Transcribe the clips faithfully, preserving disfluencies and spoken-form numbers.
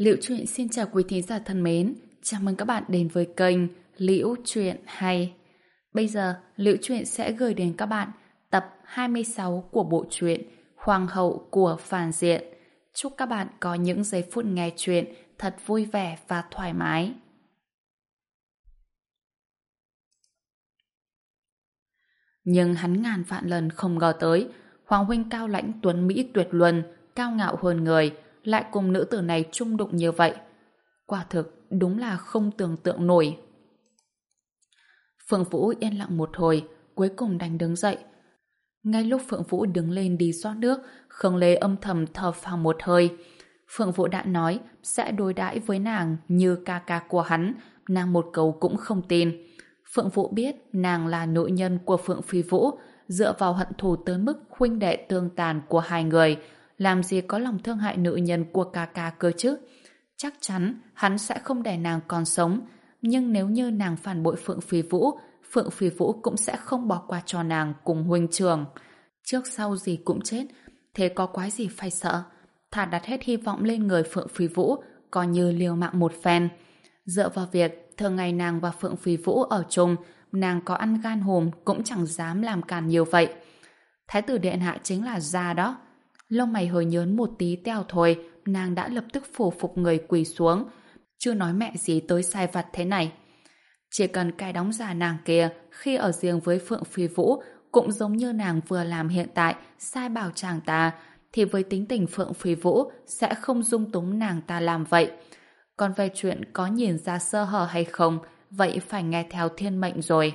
Liễu Chuyện xin chào quý thính giả thân mến, chào mừng các bạn đến với kênh Liễu Chuyện Hay. Bây giờ, Liễu Chuyện sẽ gửi đến các bạn tập hai mươi sáu của bộ truyện Hoàng hậu của Phàn Diện. Chúc các bạn có những giây phút nghe chuyện thật vui vẻ và thoải mái. Nhưng hắn ngàn vạn lần không ngờ tới, Hoàng huynh cao lãnh tuấn Mỹ tuyệt luân, cao ngạo hơn người, lại cùng nữ tử này chung đụng như vậy. Quả thực, đúng là không tưởng tượng nổi. Phượng Vũ yên lặng một hồi, cuối cùng đành đứng dậy. Ngay lúc Phượng Vũ đứng lên đi rót nước, Khương Lê âm thầm thở phào một hơi. Phượng Vũ đã nói sẽ đối đãi với nàng như ca ca của hắn, nàng một câu cũng không tin. Phượng Vũ biết nàng là nữ nhân của Phượng Phi Vũ, dựa vào hận thù tới mức huynh đệ tương tàn của hai người, làm gì có lòng thương hại nữ nhân của ca ca cơ chứ. Chắc chắn hắn sẽ không để nàng còn sống, nhưng nếu như nàng phản bội Phượng Phi Vũ, Phượng Phi Vũ cũng sẽ không bỏ qua cho nàng cùng huynh trưởng. Trước sau gì cũng chết, thế có quái gì phải sợ. Thà đặt hết hy vọng lên người Phượng Phi Vũ, coi như liều mạng một phen. Dựa vào việc thường ngày nàng và Phượng Phi Vũ ở chung, nàng có ăn gan hùm cũng chẳng dám làm càn nhiều vậy. Thái tử điện hạ chính là già đó. Lông mày hơi nhớn một tí teo thôi, nàng đã lập tức phủ phục người quỳ xuống. Chưa nói mẹ gì tới sai vặt thế này. Chỉ cần cái đóng giả nàng kia khi ở riêng với Phượng Phi Vũ cũng giống như nàng vừa làm hiện tại, sai bảo chàng ta, thì với tính tình Phượng Phi Vũ sẽ không dung túng nàng ta làm vậy. Còn về chuyện có nhìn ra sơ hở hay không, vậy phải nghe theo thiên mệnh rồi.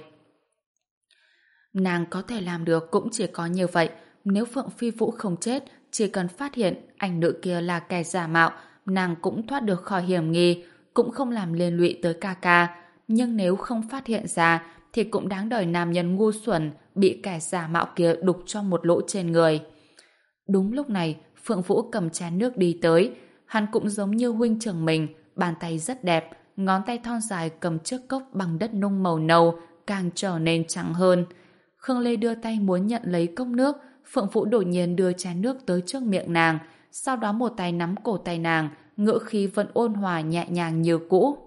Nàng có thể làm được cũng chỉ có như vậy. Nếu Phượng Phi Vũ không chết, chỉ cần phát hiện anh nữ kia là kẻ giả mạo, nàng cũng thoát được khỏi hiểm nghi, cũng không làm liên lụy tới ca ca. Nhưng nếu không phát hiện ra, thì cũng đáng đời nam nhân ngu xuẩn bị kẻ giả mạo kia đục cho một lỗ trên người. Đúng lúc này, Phượng Vũ cầm chén nước đi tới. Hắn cũng giống như huynh trưởng mình, bàn tay rất đẹp, ngón tay thon dài cầm chiếc cốc bằng đất nung màu nâu, càng trở nên trắng hơn. Khương Lê đưa tay muốn nhận lấy cốc nước, Phượng Vũ đột nhiên đưa chén nước tới trước miệng nàng, sau đó một tay nắm cổ tay nàng, ngữ khí vẫn ôn hòa nhẹ nhàng như cũ.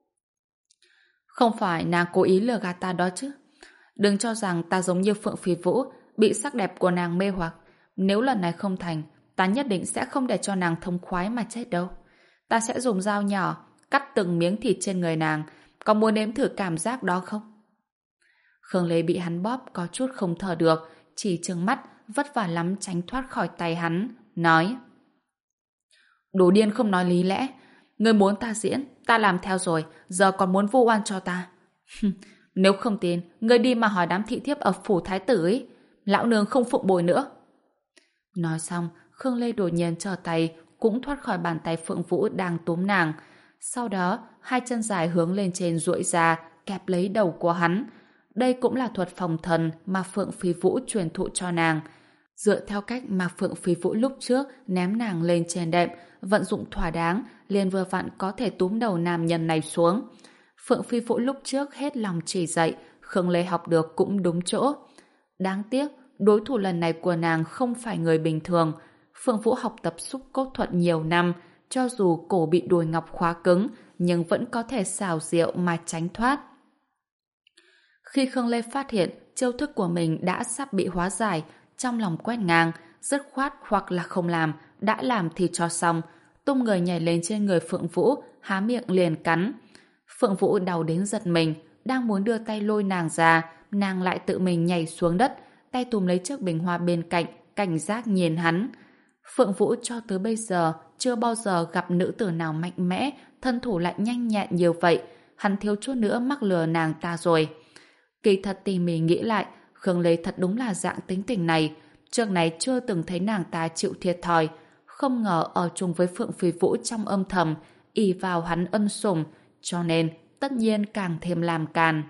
Không phải nàng cố ý lừa gạt ta đó chứ? Đừng cho rằng ta giống như Phượng Phi Vũ, bị sắc đẹp của nàng mê hoặc. Nếu lần này không thành, ta nhất định sẽ không để cho nàng thông khoái mà chết đâu. Ta sẽ dùng dao nhỏ, cắt từng miếng thịt trên người nàng. Có muốn nếm thử cảm giác đó không? Khương Lê bị hắn bóp có chút không thở được, chỉ trừng mắt, vất vả lắm tránh thoát khỏi tay hắn, nói: Đồ điên không nói lý lẽ. Ngươi muốn ta diễn, ta làm theo rồi, giờ còn muốn vu oan cho ta. Nếu không tin, ngươi đi mà hỏi đám thị thiếp ở phủ thái tử ấy. Lão nương không phụng bồi nữa. Nói xong, Khương Lê đột nhiên trở tay, cũng thoát khỏi bàn tay Phượng Vũ đang túm nàng. Sau đó, hai chân dài hướng lên trên duỗi ra, kẹp lấy đầu của hắn. Đây cũng là thuật phòng thần mà Phượng Phi Vũ truyền thụ cho nàng. Dựa theo cách mà Phượng Phi Vũ lúc trước ném nàng lên trên đệm, vận dụng thỏa đáng, liền vừa vặn có thể túm đầu nam nhân này xuống. Phượng Phi Vũ lúc trước hết lòng chỉ dạy, Khương Lê học được cũng đúng chỗ. Đáng tiếc, đối thủ lần này của nàng không phải người bình thường. Phượng Vũ học tập xúc cốt thuật nhiều năm, cho dù cổ bị đùi ngọc khóa cứng, nhưng vẫn có thể xảo diệu mà tránh thoát. Khi Khương Lê phát hiện chiêu thức của mình đã sắp bị hóa giải, trong lòng quét ngang, dứt khoát hoặc là không làm, đã làm thì cho xong, tung người nhảy lên trên người Phượng Vũ, há miệng liền cắn. Phượng Vũ đau đến giật mình, đang muốn đưa tay lôi nàng ra, nàng lại tự mình nhảy xuống đất, tay túm lấy chiếc bình hoa bên cạnh, cảnh giác nhìn hắn. Phượng Vũ cho tới bây giờ chưa bao giờ gặp nữ tử nào mạnh mẽ, thân thủ lại nhanh nhẹn như vậy, hắn thiếu chút nữa mắc lừa nàng ta rồi. Kỳ thật tỉ mỉ nghĩ lại, Khương Lê thật đúng là dạng tính tình này, trước này chưa từng thấy nàng ta chịu thiệt thòi, không ngờ ở chung với Phượng Phi Vũ trong âm thầm, ỷ vào hắn ân sủng, cho nên tất nhiên càng thêm làm càn.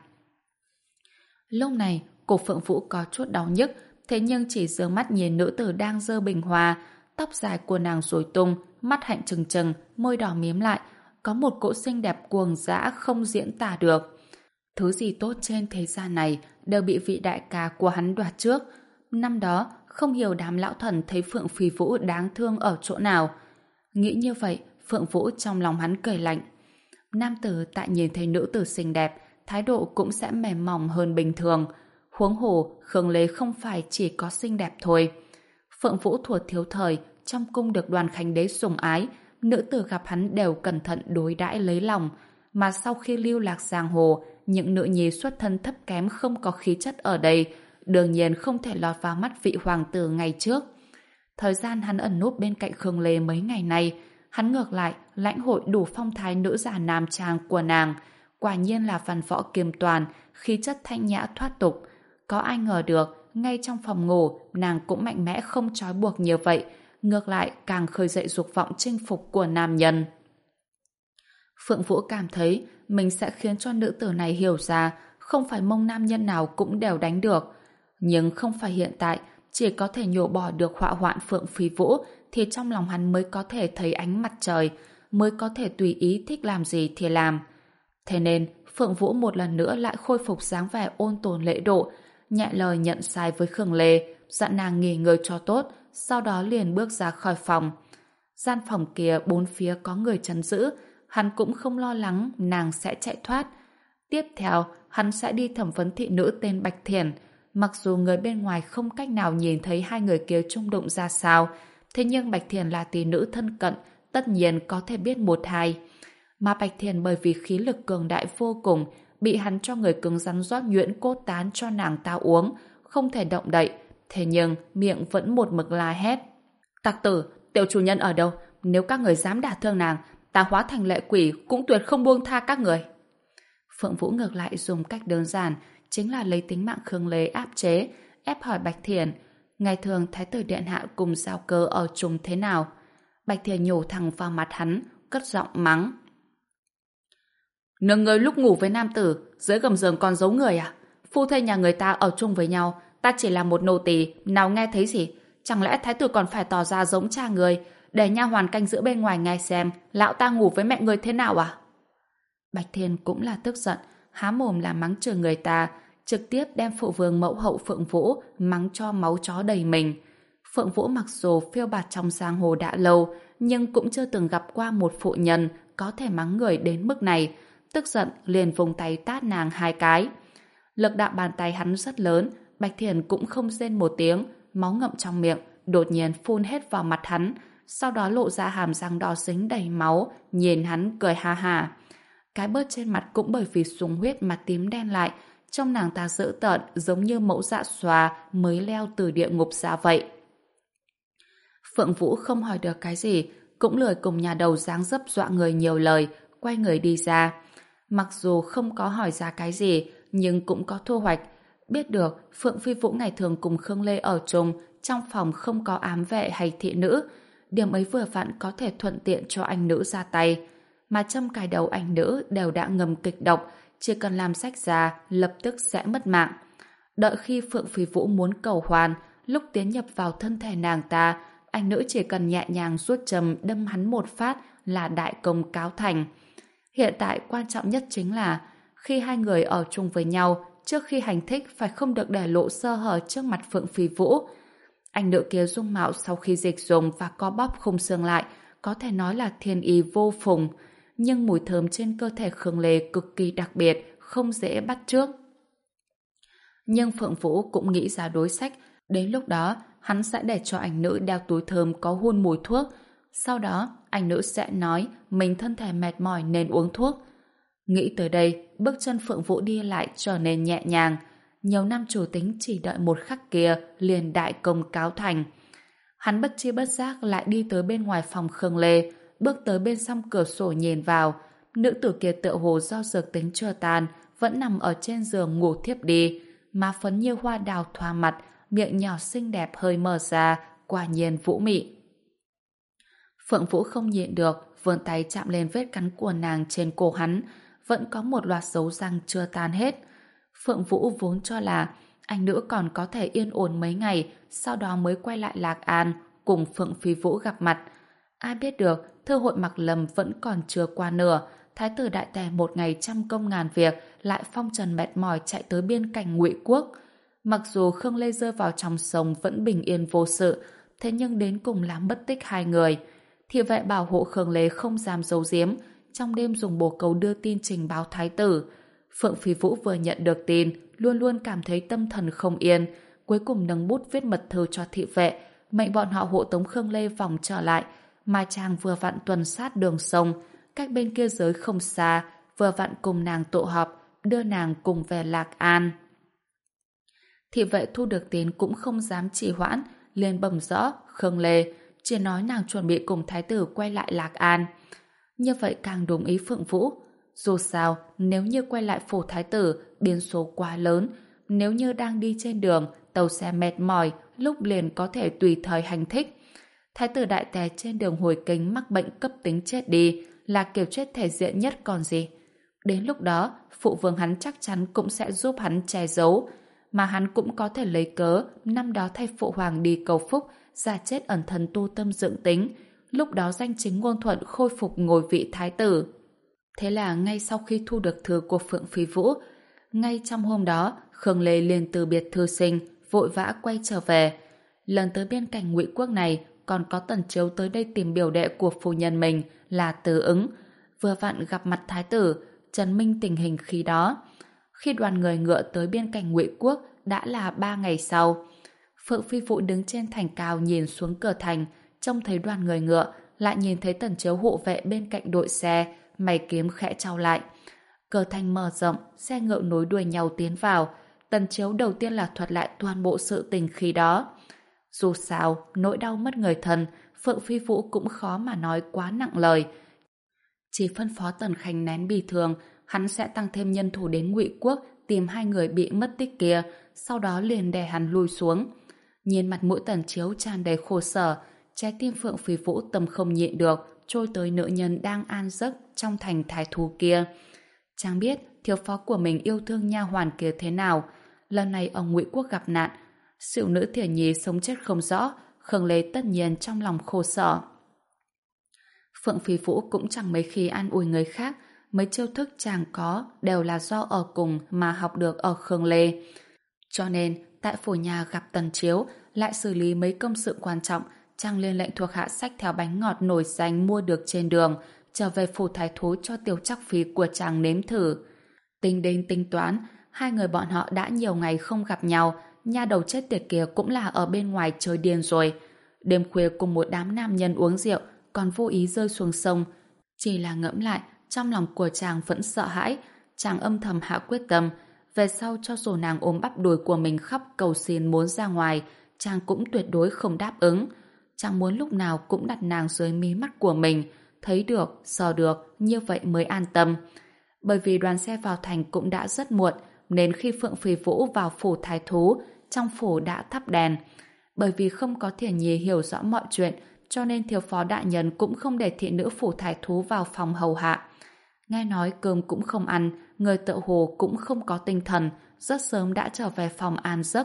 Lúc này, cổ Phượng Vũ có chút đau nhức, thế nhưng chỉ giương mắt nhìn nữ tử đang giơ bình hoa, tóc dài của nàng rối tung, mắt hạnh trừng trừng, môi đỏ miếm lại, có một cỗ xinh đẹp cuồng dã không diễn tả được. Thứ gì tốt trên thế gian này đều bị vị đại ca của hắn đoạt trước. Năm đó, không hiểu đám lão thần thấy Phượng Phi Vũ đáng thương ở chỗ nào. Nghĩ như vậy, Phượng Vũ trong lòng hắn cười lạnh. Nam tử tại nhìn thấy nữ tử xinh đẹp, thái độ cũng sẽ mềm mỏng hơn bình thường. Huống hồ, Khương Lê không phải chỉ có xinh đẹp thôi. Phượng Vũ thuở thiếu thời, trong cung được Đoàn Khánh Đế sủng ái, nữ tử gặp hắn đều cẩn thận đối đãi lấy lòng. Mà sau khi lưu lạc giang hồ, những nữ nhi xuất thân thấp kém không có khí chất ở đây, đương nhiên không thể lọt vào mắt vị hoàng tử ngày trước. Thời gian hắn ẩn núp bên cạnh Khương Lê mấy ngày nay, hắn ngược lại lãnh hội đủ phong thái nữ giả nam trang của nàng. Quả nhiên là văn võ kiêm toàn, khí chất thanh nhã thoát tục. Có ai ngờ được, ngay trong phòng ngủ, nàng cũng mạnh mẽ không trói buộc như vậy, ngược lại càng khơi dậy dục vọng chinh phục của nam nhân. Phượng Vũ cảm thấy mình sẽ khiến cho nữ tử này hiểu ra không phải mông nam nhân nào cũng đều đánh được. Nhưng không phải hiện tại, chỉ có thể nhổ bỏ được họa hoạn Phượng Phi Vũ thì trong lòng hắn mới có thể thấy ánh mặt trời, mới có thể tùy ý thích làm gì thì làm. Thế nên, Phượng Vũ một lần nữa lại khôi phục dáng vẻ ôn tồn lễ độ, nhẹ lời nhận sai với Khương Lê, dặn nàng nghỉ ngơi cho tốt, sau đó liền bước ra khỏi phòng. Gian phòng kia bốn phía có người trấn giữ, hắn cũng không lo lắng nàng sẽ chạy thoát. Tiếp theo, hắn sẽ đi thẩm vấn thị nữ tên Bạch Thiển. Mặc dù người bên ngoài không cách nào nhìn thấy hai người kia chung đụng ra sao, thế nhưng Bạch Thiển là tỷ nữ thân cận, tất nhiên có thể biết một hai. Mà Bạch Thiển bởi vì khí lực cường đại vô cùng, bị hắn cho người cứng rắn rót nhuyễn cốt tán cho nàng ta uống, không thể động đậy. Thế nhưng miệng vẫn một mực la hét. Tặc tử, tiểu chủ nhân ở đâu? Nếu các người dám đả thương nàng, ta hóa thành lệ quỷ cũng tuyệt không buông tha các người. Phượng Vũ ngược lại dùng cách đơn giản, chính là lấy tính mạng Khương Lê áp chế, ép hỏi Bạch Thiển, ngày thường Thái tử điện hạ cùng Giao Cơ ở chung thế nào? Bạch Thiển nhổ thẳng vào mặt hắn, cất giọng mắng. Nương ngươi lúc ngủ với nam tử, dưới gầm giường còn giấu người à? Phu thê nhà người ta ở chung với nhau, ta chỉ là một nô tỳ, nào nghe thấy gì? Chẳng lẽ Thái tử còn phải tỏ ra giống cha người, để nha hoàn canh giữ bên ngoài nghe xem lão ta ngủ với mẹ người thế nào à? Bạch Thiên cũng là tức giận, há mồm là mắng chửi người ta, trực tiếp đem phụ vương mẫu hậu Phượng Vũ mắng cho máu chó đầy mình. Phượng Vũ mặc dù phiêu bạt trong giang hồ đã lâu, nhưng cũng chưa từng gặp qua một phụ nhân có thể mắng người đến mức này. Tức giận liền vùng tay tát nàng hai cái. Lực đạo bàn tay hắn rất lớn, Bạch Thiển cũng không rên một tiếng, máu ngậm trong miệng, đột nhiên phun hết vào mặt hắn, sau đó lộ ra hàm răng đỏ dính đầy máu, nhìn hắn cười ha ha. Cái bớt trên mặt cũng bởi vì súng huyết mà tím đen lại, trong nàng ta dữ tợn giống như mẫu dạ xoa mới leo từ địa ngục ra vậy. Phượng Vũ không hỏi được cái gì, cũng lười cùng nhà đầu dáng dấp dọa người nhiều lời, quay người đi ra. Mặc dù không có hỏi ra cái gì, nhưng cũng có thu hoạch. Biết được Phượng Phi Vũ ngày thường cùng Khương Lê ở chung, trong phòng không có ám vệ hay thị nữ. Điểm ấy vừa vặn có thể thuận tiện cho anh nữ ra tay. Mà châm cài đầu anh nữ đều đã ngầm kịch độc, chỉ cần làm sách ra lập tức sẽ mất mạng. Đợi khi Phượng Phi Vũ muốn cầu hoàn, lúc tiến nhập vào thân thể nàng ta, anh nữ chỉ cần nhẹ nhàng rút châm đâm hắn một phát là đại công cáo thành. Hiện tại quan trọng nhất chính là khi hai người ở chung với nhau, trước khi hành thích phải không được để lộ sơ hở trước mặt Phượng Phi Vũ. Anh nữ kia dung mạo sau khi dịch dùng và co bóp khung xương lại, có thể nói là thiên ý vô phùng, nhưng mùi thơm trên cơ thể Khương Lê cực kỳ đặc biệt, không dễ bắt chước. Nhưng Phượng Vũ cũng nghĩ ra đối sách, đến lúc đó hắn sẽ để cho anh nữ đeo túi thơm có hun mùi thuốc, sau đó anh nữ sẽ nói mình thân thể mệt mỏi nên uống thuốc. Nghĩ tới đây, bước chân Phượng Vũ đi lại trở nên nhẹ nhàng. Nhiều năm chủ tính chỉ đợi một khắc kia liền đại công cáo thành. Hắn bất chi bất giác lại đi tới bên ngoài phòng Khương Lê, bước tới bên song cửa sổ nhìn vào. Nữ tử kia tựa hồ do dược tính chưa tan, vẫn nằm ở trên giường ngủ thiếp đi, má phấn như hoa đào thoa mặt, miệng nhỏ xinh đẹp hơi mở ra, quả nhiên vũ mị. Phượng Vũ không nhịn được, vươn tay chạm lên vết cắn của nàng trên cổ hắn, vẫn có một loạt dấu răng chưa tan hết. Phượng Vũ vốn cho là anh nữ còn có thể yên ổn mấy ngày, sau đó mới quay lại Lạc An cùng Phượng Phi Vũ gặp mặt. Ai biết được, thư hội Mặc Lâm vẫn còn chưa qua nửa, Thái tử đại tề một ngày trăm công ngàn việc lại phong trần mệt mỏi chạy tới biên cảnh Ngụy Quốc. Mặc dù Khương Lê rơi vào trong sông vẫn bình yên vô sự, thế nhưng đến cùng làm mất tích hai người. Thị vệ bảo hộ Khương Lê không dám giấu giếm, trong đêm dùng bồ câu đưa tin trình báo thái tử. Phượng Phi Vũ vừa nhận được tin, luôn luôn cảm thấy tâm thần không yên, cuối cùng nâng bút viết mật thư cho thị vệ, mệnh bọn họ hộ tống Khương Lê vòng trở lại, mà chàng vừa vặn tuần sát đường sông, cách bên kia giới không xa, vừa vặn cùng nàng tụ họp, đưa nàng cùng về Lạc An. Thị vệ thu được tin cũng không dám trì hoãn, liền bẩm rõ Khương Lê, chỉ nói nàng chuẩn bị cùng thái tử quay lại Lạc An. Như vậy càng đúng ý Phượng Vũ. Dù sao, nếu như quay lại phủ thái tử, biến số quá lớn, nếu như đang đi trên đường, tàu xe mệt mỏi, lúc liền có thể tùy thời hành thích. Thái tử đại tề trên đường hồi kính mắc bệnh cấp tính chết đi, là kiểu chết thể diện nhất còn gì. Đến lúc đó, phụ vương hắn chắc chắn cũng sẽ giúp hắn che giấu, mà hắn cũng có thể lấy cớ năm đó thay phụ hoàng đi cầu phúc, ra chết ẩn thần tu tâm dưỡng tính, lúc đó danh chính ngôn thuận khôi phục ngôi vị thái tử. Thế là ngay sau khi thu được thư của Phượng Phi Vũ, ngay trong hôm đó, Khương Lê liền từ biệt thư sinh, vội vã quay trở về. Lần tới biên cảnh Ngụy Quốc này, còn có Tần Chiếu tới đây tìm biểu đệ của phu nhân mình là Từ Ứng, vừa vặn gặp mặt thái tử, trần minh tình hình khi đó. Khi đoàn người ngựa tới biên cảnh Ngụy Quốc đã là ba ngày sau. Phượng Phi Vũ đứng trên thành cao nhìn xuống cửa thành, trông thấy đoàn người ngựa, lại nhìn thấy Tần Chiếu hộ vệ bên cạnh đội xe, mày kiếm khẽ trao lại. Cửa thành mở rộng, xe ngựa nối đuôi nhau tiến vào. Tần Chiếu đầu tiên là thuật lại toàn bộ sự tình khi đó. Dù sao, nỗi đau mất người thân, Phượng Phi Vũ cũng khó mà nói quá nặng lời. Chỉ phân phó Tần Khanh nén bì thường, hắn sẽ tăng thêm nhân thủ đến Ngụy Quốc tìm hai người bị mất tích kia, sau đó liền đè hắn lui xuống. Nhìn mặt mũi Tần Chiếu tràn đầy khổ sở, trái tim Phượng Phi Vũ tâm không nhịn được, trôi tới nữ nhân đang an giấc trong thành thái thú kia. Chàng biết thiếu phó của mình yêu thương nha hoàn kia thế nào. Lần này ở Ngụy Quốc gặp nạn, xỉu nữ Thiển Nhi sống chết không rõ, Khương Lê tất nhiên trong lòng khổ sở. Phượng Phi Vũ cũng chẳng mấy khi an ủi người khác, mấy chiêu thức chàng có đều là do ở cùng mà học được ở Khương Lê. Cho nên, tại phủ nhà gặp Tần Chiếu, lại xử lý mấy công sự quan trọng, chàng liền lệnh thuộc hạ xách theo bánh ngọt nổi danh mua được trên đường, trở về phủ thái thú cho Tiểu Trắc Phi của chàng nếm thử. Tính đến tính toán, hai người bọn họ đã nhiều ngày không gặp nhau, nha đầu chết tiệt kia cũng là ở bên ngoài chơi điên rồi. Đêm khuya cùng một đám nam nhân uống rượu, còn vô ý rơi xuống sông. Chỉ là ngẫm lại, trong lòng của chàng vẫn sợ hãi, chàng âm thầm hạ quyết tâm, về sau cho dù nàng ôm bắp đùi của mình khóc cầu xin muốn ra ngoài, chàng cũng tuyệt đối không đáp ứng. Chàng muốn lúc nào cũng đặt nàng dưới mí mắt của mình, thấy được, sờ được, như vậy mới an tâm. Bởi vì đoàn xe vào thành cũng đã rất muộn, nên khi Phượng Phi Vũ vào phủ thái thú, trong phủ đã thắp đèn. Bởi vì không có Thiển Nhi hiểu rõ mọi chuyện, cho nên thiếu phó đại nhân cũng không để thị nữ phủ thái thú vào phòng hầu hạ. Nghe nói cơm cũng không ăn, người tự hồ cũng không có tinh thần, rất sớm đã trở về phòng an giấc.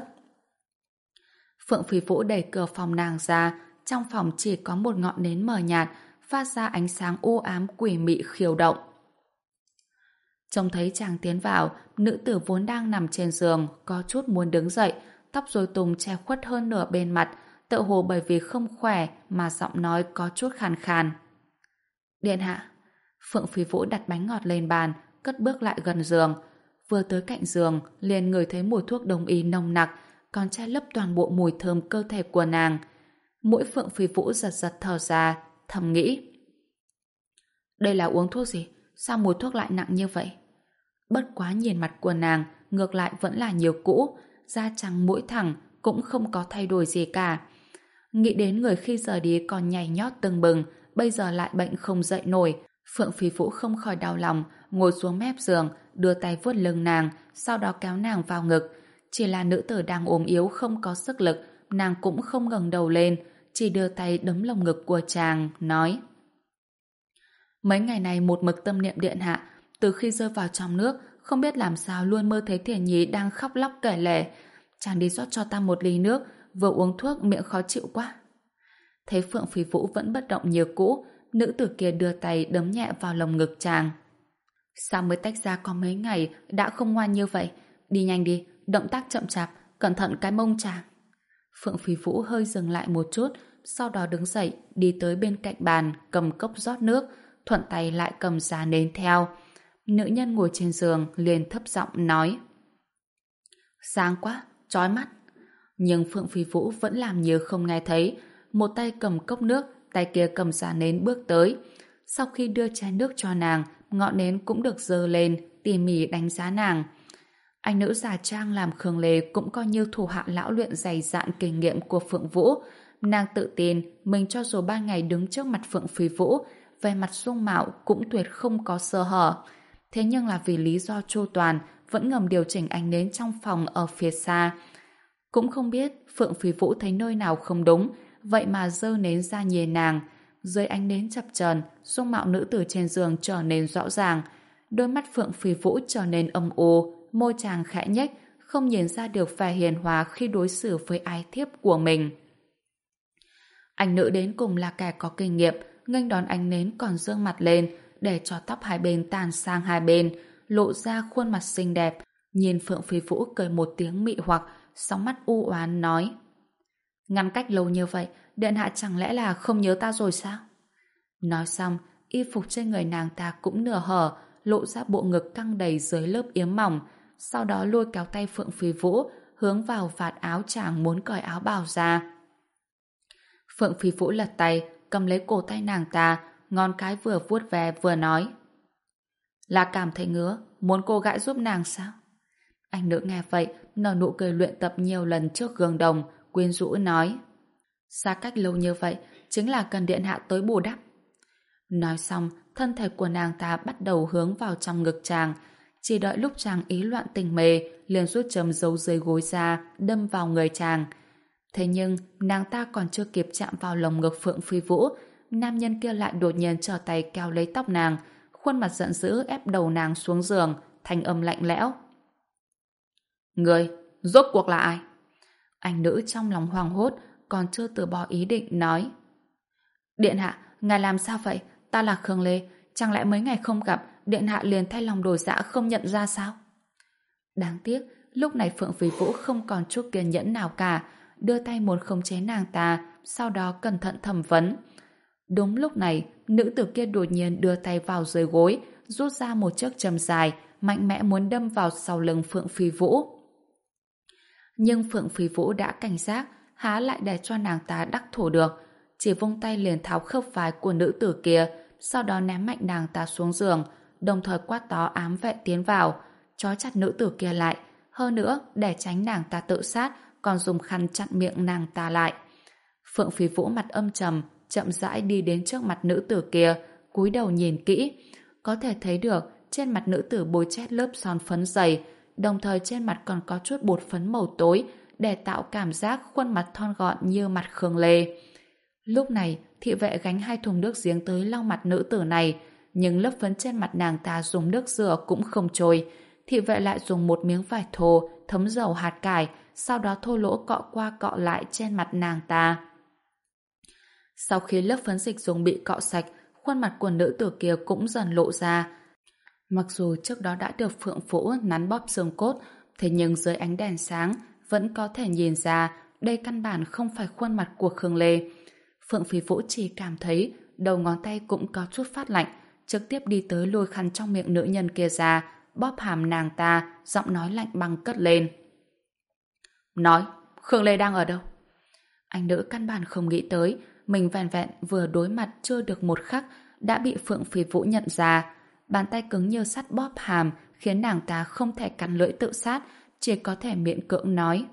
Phượng Phi Vũ đẩy cửa phòng nàng ra, trong phòng chỉ có một ngọn nến mờ nhạt, phát ra ánh sáng u ám quỷ mị khiêu động. Trông thấy chàng tiến vào, nữ tử vốn đang nằm trên giường, có chút muốn đứng dậy, tóc rối tung che khuất hơn nửa bên mặt, tựa hồ bởi vì không khỏe mà giọng nói có chút khàn khàn. Điện hạ. Phượng Phi Vũ đặt bánh ngọt lên bàn, cất bước lại gần giường. Vừa tới cạnh giường, liền ngửi thấy mùi thuốc đông y nồng nặc, còn che lấp toàn bộ mùi thơm cơ thể của nàng. Mũi Phượng Phi Vũ giật giật thở ra, thầm nghĩ. Đây là uống thuốc gì? Sao mùi thuốc lại nặng như vậy? Bất quá nhìn mặt của nàng, ngược lại vẫn là nhiều cũ, da trắng mũi thẳng, cũng không có thay đổi gì cả. Nghĩ đến người khi rời đi còn nhảy nhót tưng bừng, bây giờ lại bệnh không dậy nổi, Phượng Phi Vũ không khỏi đau lòng, ngồi xuống mép giường, đưa tay vuốt lưng nàng, sau đó kéo nàng vào ngực. Chỉ là nữ tử đang ốm yếu không có sức lực, nàng cũng không ngẩng đầu lên, chỉ đưa tay đấm lồng ngực của chàng, nói: Mấy ngày này một mực tâm niệm điện hạ, từ khi rơi vào trong nước, không biết làm sao luôn mơ thấy Thiển Nhi đang khóc lóc kể lể. Chàng đi rót cho ta một ly nước, vừa uống thuốc miệng khó chịu quá. Thấy Phượng Phi Vũ vẫn bất động như cũ, nữ tử kia đưa tay đấm nhẹ vào lồng ngực chàng. Sao mới tách ra có mấy ngày đã không ngoan như vậy? Đi nhanh đi, động tác chậm chạp, cẩn thận cái mông chàng. Phượng Phi Vũ hơi dừng lại một chút, sau đó đứng dậy, đi tới bên cạnh bàn, cầm cốc rót nước, thuận tay lại cầm giá nến theo. Nữ nhân ngồi trên giường liền thấp giọng nói: sáng quá, chói mắt. Nhưng Phượng Phi Vũ vẫn làm như không nghe thấy, một tay cầm cốc nước, tay kia cầm giá nến bước tới. Sau khi đưa chai nước cho nàng, ngọn nến cũng được giơ lên, tỉ mỉ đánh giá nàng. Anh nữ già trang làm Khương Lê cũng coi như thủ hạ lão luyện dày dạn kinh nghiệm của Phượng Vũ. Nàng tự tin mình cho dù ba ngày đứng trước mặt Phượng Phi Vũ, về mặt dung mạo cũng tuyệt không có sơ hở. Thế nhưng là vì lý do chu toàn, vẫn ngầm điều chỉnh ánh nến trong phòng ở phía xa. Cũng không biết Phượng Phi Vũ thấy nơi nào không đúng, vậy mà giơ nến ra nhìn nàng. Dưới ánh nến chập chờn, dung mạo nữ tử trên giường trở nên rõ ràng. Đôi mắt Phượng Phi Vũ trở nên âm u, môi chàng khẽ nhếch, không nhìn ra được vẻ hiền hòa khi đối xử với ái thiếp của mình. Anh nữ đến cùng là kẻ có kinh nghiệm, nghênh đón ánh nến còn dương mặt lên, để cho tóc hai bên tàn sang hai bên, lộ ra khuôn mặt xinh đẹp. Nhìn Phượng Phi Vũ cười một tiếng mị hoặc, sóng mắt u oán nói: ngăn cách lâu như vậy, điện hạ chẳng lẽ là không nhớ ta rồi sao? Nói xong, y phục trên người nàng ta cũng nửa hở, lộ ra bộ ngực căng đầy dưới lớp yếm mỏng, sau đó lôi kéo tay Phượng Phi Vũ hướng vào vạt áo chàng muốn cởi áo bào ra. Phượng Phi Vũ lật tay, cầm lấy cổ tay nàng ta, ngón cái vừa vuốt ve vừa nói: là cảm thấy ngứa, muốn cô gãi giúp nàng sao? Anh nữ nghe vậy, nở nụ cười luyện tập nhiều lần trước gương đồng, quyến rũ nói: xa cách lâu như vậy, chính là cần điện hạ tới bù đắp. Nói xong, thân thể của nàng ta bắt đầu hướng vào trong ngực chàng, chỉ đợi lúc chàng ý loạn tình mê, liền rút châm giấu dưới gối ra, đâm vào người chàng. Thế nhưng, nàng ta còn chưa kịp chạm vào lồng ngực Phượng Phi Vũ, nam nhân kia lại đột nhiên trở tay kéo lấy tóc nàng, khuôn mặt giận dữ ép đầu nàng xuống giường, thanh âm lạnh lẽo: người, rốt cuộc là ai? Anh nữ trong lòng hoảng hốt, còn chưa từ bỏ ý định nói: điện hạ, ngài làm sao vậy? Ta là Khương Lê, chẳng lẽ mấy ngày không gặp, điện hạ liền thay lòng đổi dạ không nhận ra sao? Đáng tiếc, lúc này Phượng Phi Vũ không còn chút kiên nhẫn nào cả, đưa tay muốn khống chế nàng ta, sau đó cẩn thận thẩm vấn. Đúng lúc này, nữ tử kia đột nhiên đưa tay vào dưới gối, rút ra một chiếc châm dài, mạnh mẽ muốn đâm vào sau lưng Phượng Phi Vũ. Nhưng Phượng Phi Vũ đã cảnh giác, há lại để cho nàng ta đắc thủ được, chỉ vung tay liền tháo khớp vai của nữ tử kia, sau đó ném mạnh nàng ta xuống giường, đồng thời quát to ám vệ tiến vào, trói chặt nữ tử kia lại, hơn nữa để tránh nàng ta tự sát, còn dùng khăn chặn miệng nàng ta lại. Phượng Phi Vũ mặt âm trầm, chậm rãi đi đến trước mặt nữ tử kia, cúi đầu nhìn kỹ, có thể thấy được trên mặt nữ tử bôi chét lớp son phấn dày, đồng thời trên mặt còn có chút bột phấn màu tối để tạo cảm giác khuôn mặt thon gọn như mặt Khương Lê. Lúc này, thị vệ gánh hai thùng nước giếng tới lau mặt nữ tử này, nhưng lớp phấn trên mặt nàng ta dùng nước rửa cũng không trôi. Thị vệ lại dùng một miếng vải thô thấm dầu hạt cải, sau đó thô lỗ cọ qua cọ lại trên mặt nàng ta. Sau khi lớp phấn dịch dùng bị cọ sạch, khuôn mặt của nữ tử kia cũng dần lộ ra. Mặc dù trước đó đã được Phượng Vũ nắn bóp xương cốt, thế nhưng dưới ánh đèn sáng vẫn có thể nhìn ra đây căn bản không phải khuôn mặt của Khương Lê. Phượng Phi Vũ chỉ cảm thấy đầu ngón tay cũng có chút phát lạnh, trực tiếp đi tới lôi khăn trong miệng nữ nhân kia ra, bóp hàm nàng ta, giọng nói lạnh băng cất lên: nói, Khương Lê đang ở đâu? Anh nữ căn bản không nghĩ tới mình vẹn vẹn vừa đối mặt chưa được một khắc đã bị Phượng Phi Vũ nhận ra. Bàn tay cứng như sắt bóp hàm khiến nàng ta không thể cắn lưỡi tự sát, chỉ có thể miễn cưỡng nói: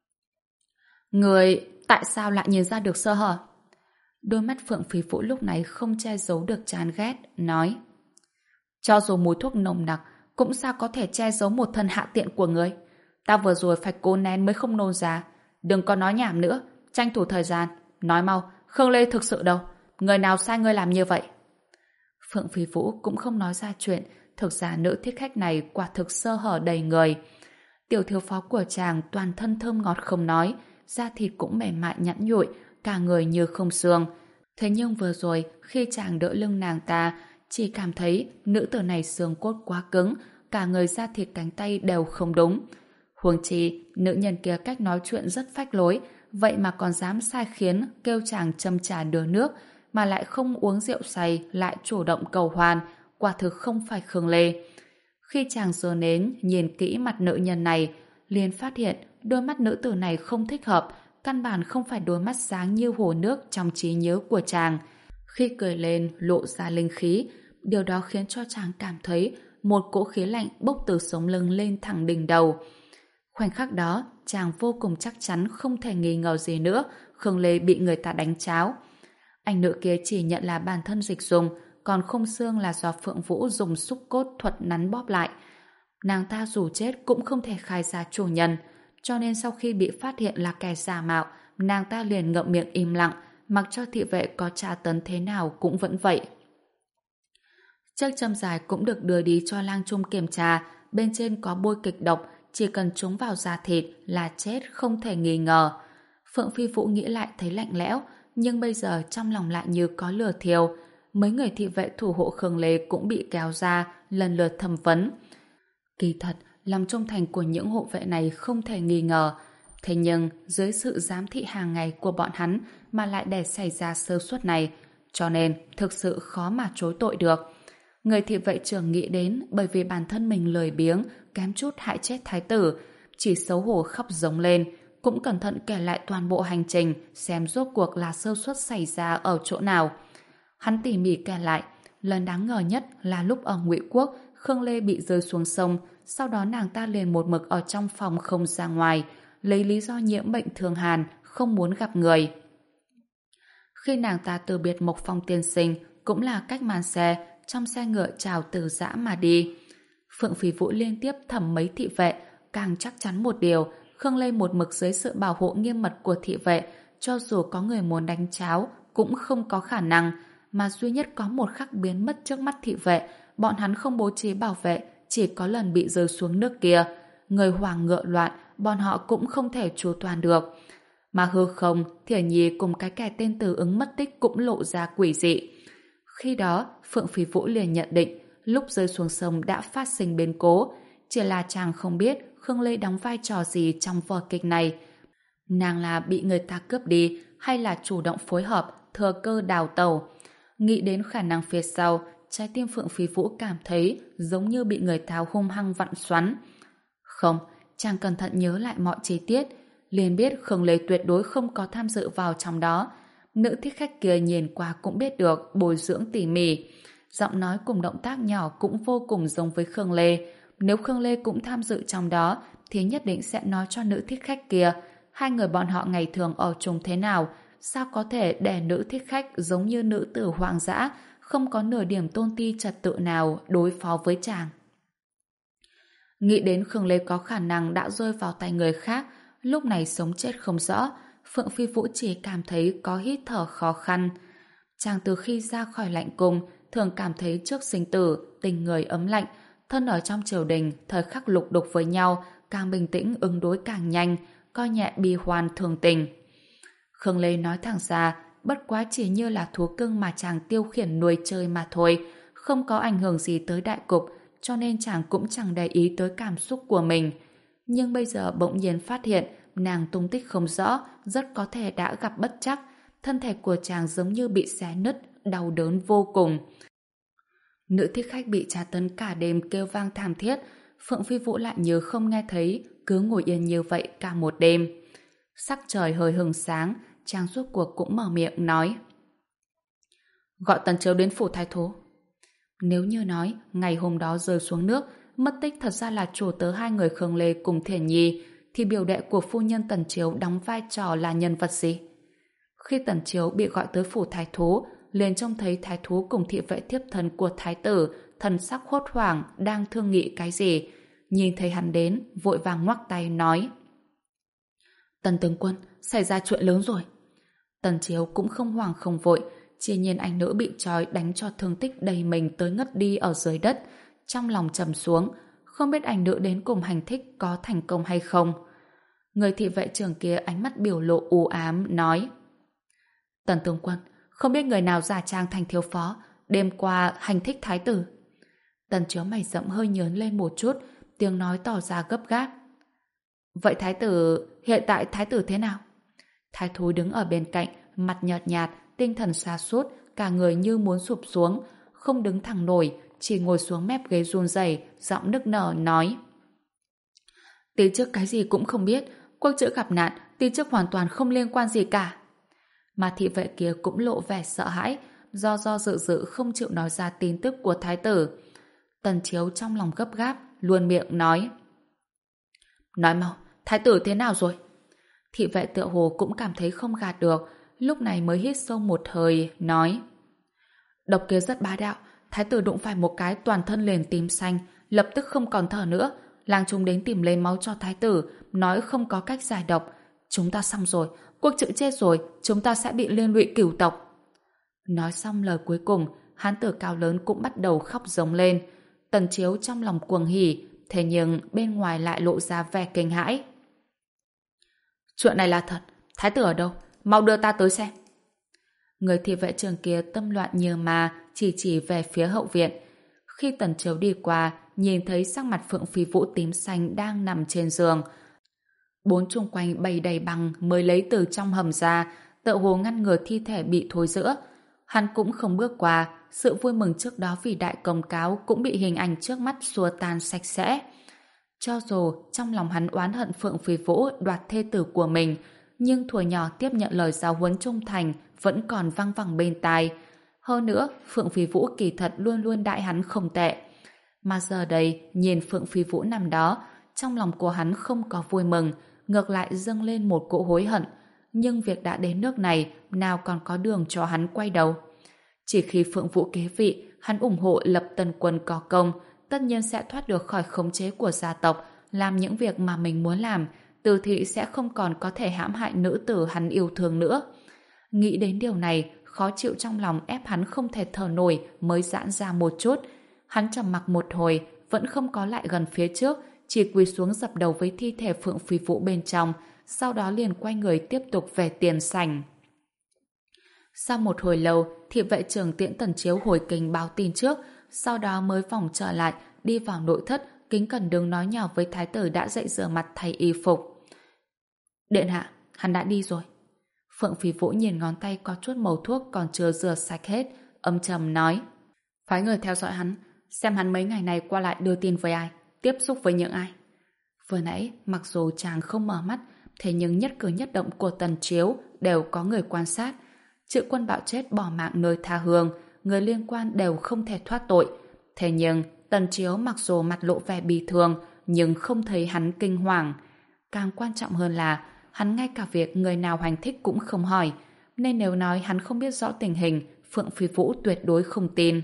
người tại sao lại nhìn ra được sơ hở? Đôi mắt Phượng Phi Vũ lúc này không che giấu được chán ghét, nói: cho dù mùi thuốc nồng nặc cũng sao có thể che giấu một thân hạ tiện của người. Ta vừa rồi phải cố nén mới không nôn ra. Đừng có nói nhảm nữa, tranh thủ thời gian, nói mau, Khương Lê thực sự đâu? Người nào sai ngươi làm như vậy? Phượng Phi Vũ cũng không nói ra chuyện, thực ra nữ thiết khách này quả thực sơ hở đầy người. Tiểu thiếu phó của chàng toàn thân thơm ngọt không nói, da thịt cũng mềm mại nhẵn nhụi, cả người như không xương. Thế nhưng vừa rồi khi chàng đỡ lưng nàng ta, chỉ cảm thấy nữ tử này xương cốt quá cứng, cả người da thịt cánh tay đều không đúng. Huống chi nữ nhân kia cách nói chuyện rất phách lối, vậy mà còn dám sai khiến kêu chàng châm trà đưa nước, mà lại không uống rượu say, lại chủ động cầu hoan, quả thực không phải Khương Lê. Khi chàng giơ nến nhìn kỹ mặt nữ nhân này, liền phát hiện đôi mắt nữ tử này không thích hợp, căn bản không phải đôi mắt sáng như hồ nước trong trí nhớ của chàng. Khi cười lên lộ ra linh khí, điều đó khiến cho chàng cảm thấy một cỗ khí lạnh bốc từ sống lưng lên thẳng đỉnh đầu. Khoảnh khắc đó, chàng vô cùng chắc chắn không thể nghi ngờ gì nữa, Khương Lê bị người ta đánh cháo. Anh nữ kia chỉ nhận là bản thân dịch dùng, còn khung xương là do Phượng Vũ dùng xúc cốt thuật nắn bóp lại. Nàng ta dù chết cũng không thể khai ra chủ nhân, cho nên sau khi bị phát hiện là kẻ giả mạo, nàng ta liền ngậm miệng im lặng, mặc cho thị vệ có tra tấn thế nào cũng vẫn vậy. Chiếc châm dài cũng được đưa đi cho lang trung kiểm tra, bên trên có bôi kịch độc, chỉ cần trúng vào da thịt là chết không thể nghi ngờ. Phượng Phi Vũ nghĩ lại thấy lạnh lẽo, nhưng bây giờ trong lòng lại như có lửa thiêu. Mấy người thị vệ thủ hộ Khương Lê cũng bị kéo ra, lần lượt thẩm vấn. Kỳ thật, lòng trung thành của những hộ vệ này không thể nghi ngờ. Thế nhưng, dưới sự giám thị hàng ngày của bọn hắn mà lại để xảy ra sơ suất này, cho nên thực sự khó mà chối tội được. Người thị vệ trưởng nghĩ đến bởi vì bản thân mình lười biếng, kém chút hại chết thái tử, chỉ xấu hổ khóc giống lên, cũng cẩn thận kể lại toàn bộ hành trình, xem rốt cuộc là sơ suất xảy ra ở chỗ nào. Hắn tỉ mỉ kể lại, lần đáng ngờ nhất là lúc ở Ngụy Quốc, Khương Lê bị rơi xuống sông, sau đó nàng ta liền một mực ở trong phòng không ra ngoài, lấy lý do nhiễm bệnh thương hàn, không muốn gặp người. Khi nàng ta từ biệt Mộc Phong tiên sinh, cũng là cách màn xe, trong xe ngựa chào từ giã mà đi. Phượng Phi Vũ liên tiếp thẩm mấy thị vệ, càng chắc chắn một điều, Khương Lê một mực dưới sự bảo hộ nghiêm mật của thị vệ, cho dù có người muốn đánh cháo, cũng không có khả năng, mà duy nhất có một khắc biến mất trước mắt thị vệ, bọn hắn không bố trí bảo vệ, chỉ có lần bị rơi xuống nước kia. Người hoàng ngựa loạn, bọn họ cũng không thể chu toàn được. Mà hư không, Thiển Nhi cùng cái kẻ tên Từ Ứng mất tích cũng lộ ra quỷ dị. Khi đó, Phượng Phi Vũ liền nhận định lúc rơi xuống sông đã phát sinh biến cố, chỉ là chàng không biết Khương Lê đóng vai trò gì trong vở kịch này. Nàng là bị người ta cướp đi hay là chủ động phối hợp, thừa cơ đào tẩu. Nghĩ đến khả năng phía sau, trái tim Phượng Phi Vũ cảm thấy giống như bị người ta hung hăng vặn xoắn. Không, chàng cẩn thận nhớ lại mọi chi tiết, liền biết Khương Lê tuyệt đối không có tham dự vào trong đó. Nữ thích khách kia nhìn qua cũng biết được bồi dưỡng tỉ mỉ. Giọng nói cùng động tác nhỏ cũng vô cùng giống với Khương Lê. Nếu Khương Lê cũng tham dự trong đó, thì nhất định sẽ nói cho nữ thích khách kia hai người bọn họ ngày thường ở chung thế nào, sao có thể để nữ thích khách giống như nữ tử hoang dã, không có nửa điểm tôn ti trật tự nào đối phó với chàng. Nghĩ đến Khương Lê có khả năng đã rơi vào tay người khác, lúc này sống chết không rõ, Phượng Phi Vũ chỉ cảm thấy có hít thở khó khăn. Chàng từ khi ra khỏi lạnh cung, thường cảm thấy trước sinh tử, tình người ấm lạnh, thân ở trong triều đình, thời khắc lục đục với nhau, càng bình tĩnh ứng đối càng nhanh, coi nhẹ bi hoan thường tình. Khương Lê nói thẳng ra, bất quá chỉ như là thú cưng mà chàng tiêu khiển nuôi chơi mà thôi, không có ảnh hưởng gì tới đại cục, cho nên chàng cũng chẳng để ý tới cảm xúc của mình. Nhưng bây giờ bỗng nhiên phát hiện nàng tung tích không rõ, rất có thể đã gặp bất trắc, thân thể của chàng giống như bị xé nứt, đau đớn vô cùng. Nữ thích khách bị tra tấn cả đêm kêu vang thảm thiết, Phượng Phi Vũ lại như không nghe thấy, cứ ngồi yên như vậy cả một đêm. Sắc trời hơi hừng sáng, chàng rốt cuộc cũng mở miệng nói: gọi Tần Chiếu đến phủ thái thú. Nếu như nói ngày hôm đó rơi xuống nước, mất tích thật ra là chủ tớ hai người Khương Lê cùng Thiển Nhi, thì biểu đệ của phu nhân Tần Chiếu đóng vai trò là nhân vật gì? Khi Tần Chiếu bị gọi tới phủ thái thú, liền trông thấy thái thú cùng thị vệ thiếp thân của thái tử, thần sắc hốt hoảng, đang thương nghị cái gì. Nhìn thấy hắn đến, vội vàng ngoắc tay nói: Tần tướng quân, xảy ra chuyện lớn rồi. Tần Chiếu cũng không hoảng không vội, chỉ nhìn anh nữ bị trói đánh cho thương tích đầy mình tới ngất đi ở dưới đất, trong lòng trầm xuống, không biết anh nữ đến cùng hành thích có thành công hay không. Người thị vệ trưởng kia ánh mắt biểu lộ u ám, nói: Tần tướng quân, không biết người nào giả trang thành thiếu phó, đêm qua hành thích thái tử. Tần Chiếu mày rậm hơi nhớn lên một chút, tiếng nói tỏ ra gấp gáp. Vậy thái tử, hiện tại thái tử thế nào? Thái thú đứng ở bên cạnh, mặt nhợt nhạt, tinh thần sa sút, cả người như muốn sụp xuống, không đứng thẳng nổi, chỉ ngồi xuống mép ghế run rẩy, giọng nức nở nói: Tí trước cái gì cũng không biết, quốc chữ gặp nạn, tí trước hoàn toàn không liên quan gì cả. Mà thị vệ kia cũng lộ vẻ sợ hãi, do do dự dự không chịu nói ra tin tức của thái tử. Tần Chiếu trong lòng gấp gáp, luôn miệng nói: Nói mau, thái tử thế nào rồi? Thị vệ tựa hồ cũng cảm thấy không gạt được, lúc này mới hít sâu một hơi, nói: Độc kia rất bá đạo, thái tử đụng phải một cái toàn thân liền tím xanh, lập tức không còn thở nữa. Lang chúng đến tìm lấy máu cho thái tử, nói không có cách giải độc. Chúng ta xong rồi, quốc chữ chết rồi, chúng ta sẽ bị liên lụy cửu tộc. Nói xong lời cuối cùng, hán tử cao lớn cũng bắt đầu khóc giống lên. Tần Chiếu trong lòng cuồng hỉ, thế nhưng bên ngoài lại lộ ra vẻ kinh hãi. Chuyện này là thật, thái tử ở đâu? Mau đưa ta tới xem. Người thị vệ trưởng kia tâm loạn như ma, chỉ chỉ về phía hậu viện. Khi Tần Chiếu đi qua, nhìn thấy sắc mặt Phượng Phi Vũ tím xanh đang nằm trên giường. Bốn chung quanh bày đầy băng mới lấy từ trong hầm ra, tựa hồ ngăn ngừa thi thể bị thối rữa. Hắn cũng không bước qua, sự vui mừng trước đó vì đại công cáo cũng bị hình ảnh trước mắt xua tan sạch sẽ. Cho dù trong lòng hắn oán hận Phượng Phi Vũ đoạt thê tử của mình, nhưng thuở nhỏ tiếp nhận lời giáo huấn trung thành vẫn còn văng vẳng bên tai. Hơn nữa, Phượng Phi Vũ kỳ thật luôn luôn đại hắn không tệ. Mà giờ đây, nhìn Phượng Phi Vũ nằm đó, trong lòng của hắn không có vui mừng, ngược lại dâng lên một cỗ hối hận. Nhưng việc đã đến nước này, nào còn có đường cho hắn quay đầu. Chỉ khi Phượng Vũ kế vị, hắn ủng hộ lập Tân Quân có công, tất nhiên sẽ thoát được khỏi khống chế của gia tộc, làm những việc mà mình muốn làm, Từ Thị sẽ không còn có thể hãm hại nữ tử hắn yêu thương nữa. Nghĩ đến điều này, khó chịu trong lòng ép hắn không thể thở nổi mới giãn ra một chút. Hắn trầm mặc một hồi, vẫn không có lại gần phía trước, chỉ quỳ xuống dập đầu với thi thể Phượng Phi Vũ bên trong, sau đó liền quay người tiếp tục về tiền sảnh. Sau một hồi lâu, thị vệ trưởng tiễn Tần Chiếu hồi kinh báo tin trước, sau đó mới vòng trở lại, đi vào nội thất, kính cẩn đứng nói nhỏ với thái tử đã dậy rửa mặt thay y phục. Điện hạ, hắn đã đi rồi. Phượng Phi Vũ nhìn ngón tay có chút màu thuốc còn chưa rửa sạch hết, âm trầm nói: phái người theo dõi hắn, xem hắn mấy ngày này qua lại đưa tin với ai, tiếp xúc với những ai. Vừa nãy, mặc dù chàng không mở mắt, thế nhưng nhất cử nhất động của Tần Chiếu đều có người quan sát. Chữ quân bạo chết bỏ mạng nơi tha hương, người liên quan đều không thể thoát tội. Thế nhưng, Tần Chiếu mặc dù mặt lộ vẻ bi thương, nhưng không thấy hắn kinh hoàng. Càng quan trọng hơn là, hắn ngay cả việc người nào hành thích cũng không hỏi, nên nếu nói hắn không biết rõ tình hình, Phượng Phi Vũ tuyệt đối không tin.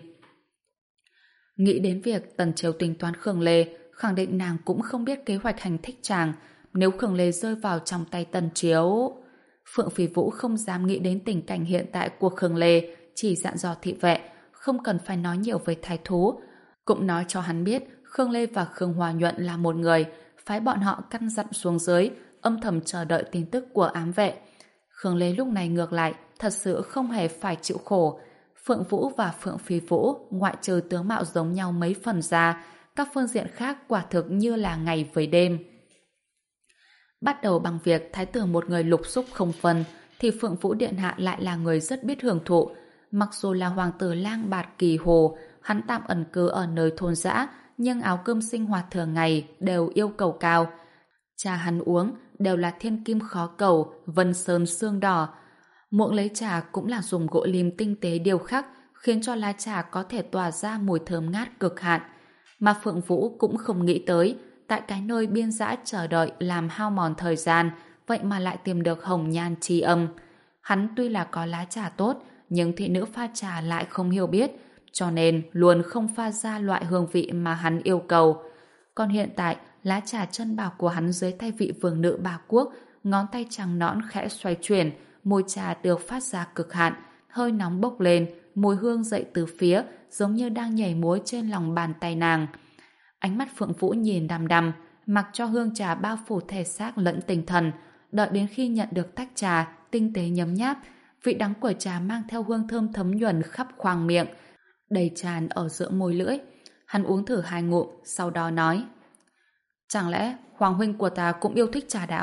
Nghĩ đến việc Tần Chiếu tính toán Khương Lê, khẳng định nàng cũng không biết kế hoạch hành thích chàng. Nếu Khương Lê rơi vào trong tay Tần Chiếu... Phượng Phi Vũ không dám nghĩ đến tình cảnh hiện tại của Khương Lê, chỉ dặn dò thị vệ, không cần phải nói nhiều với thái thú. Cũng nói cho hắn biết Khương Lê và Khương Hòa Nhuận là một người, phái bọn họ căn dặn xuống dưới, âm thầm chờ đợi tin tức của ám vệ. Khương Lê lúc này ngược lại, thật sự không hề phải chịu khổ. Phượng Vũ và Phượng Phi Vũ, ngoại trừ tướng mạo giống nhau mấy phần ra, các phương diện khác quả thực như là ngày với đêm. Bắt đầu bằng việc thái tử một người lục xúc không phân, thì Phượng Vũ Điện Hạ lại là người rất biết hưởng thụ. Mặc dù là hoàng tử lang bạt kỳ hồ, hắn tạm ẩn cư ở nơi thôn dã, nhưng áo cơm sinh hoạt thường ngày đều yêu cầu cao. Trà hắn uống đều là thiên kim khó cầu, vân sơn xương đỏ. Muỗng lấy trà cũng là dùng gỗ lim tinh tế điêu khắc, khiến cho lá trà có thể tỏa ra mùi thơm ngát cực hạn. Mà Phượng Vũ cũng không nghĩ tới, tại cái nơi biên dã chờ đợi làm hao mòn thời gian, vậy mà lại tìm được hồng nhan tri âm. Hắn tuy là có lá trà tốt, nhưng thị nữ pha trà lại không hiểu biết, cho nên luôn không pha ra loại hương vị mà hắn yêu cầu. Còn hiện tại, lá trà chân bảo của hắn dưới tay vị vương nữ Ba Quốc, ngón tay trắng nõn khẽ xoay chuyển, mùi trà được phát ra cực hạn, hơi nóng bốc lên, mùi hương dậy từ phía, giống như đang nhảy múa trên lòng bàn tay nàng. Ánh mắt Phượng Vũ nhìn đăm đăm, mặc cho hương trà bao phủ thể xác lẫn tinh thần, đợi đến khi nhận được tách trà, tinh tế nhấm nháp, vị đắng của trà mang theo hương thơm thấm nhuần khắp khoang miệng, đầy tràn ở giữa môi lưỡi. Hắn uống thử hai ngụm, sau đó nói: chẳng lẽ Hoàng huynh của ta cũng yêu thích trà đạo?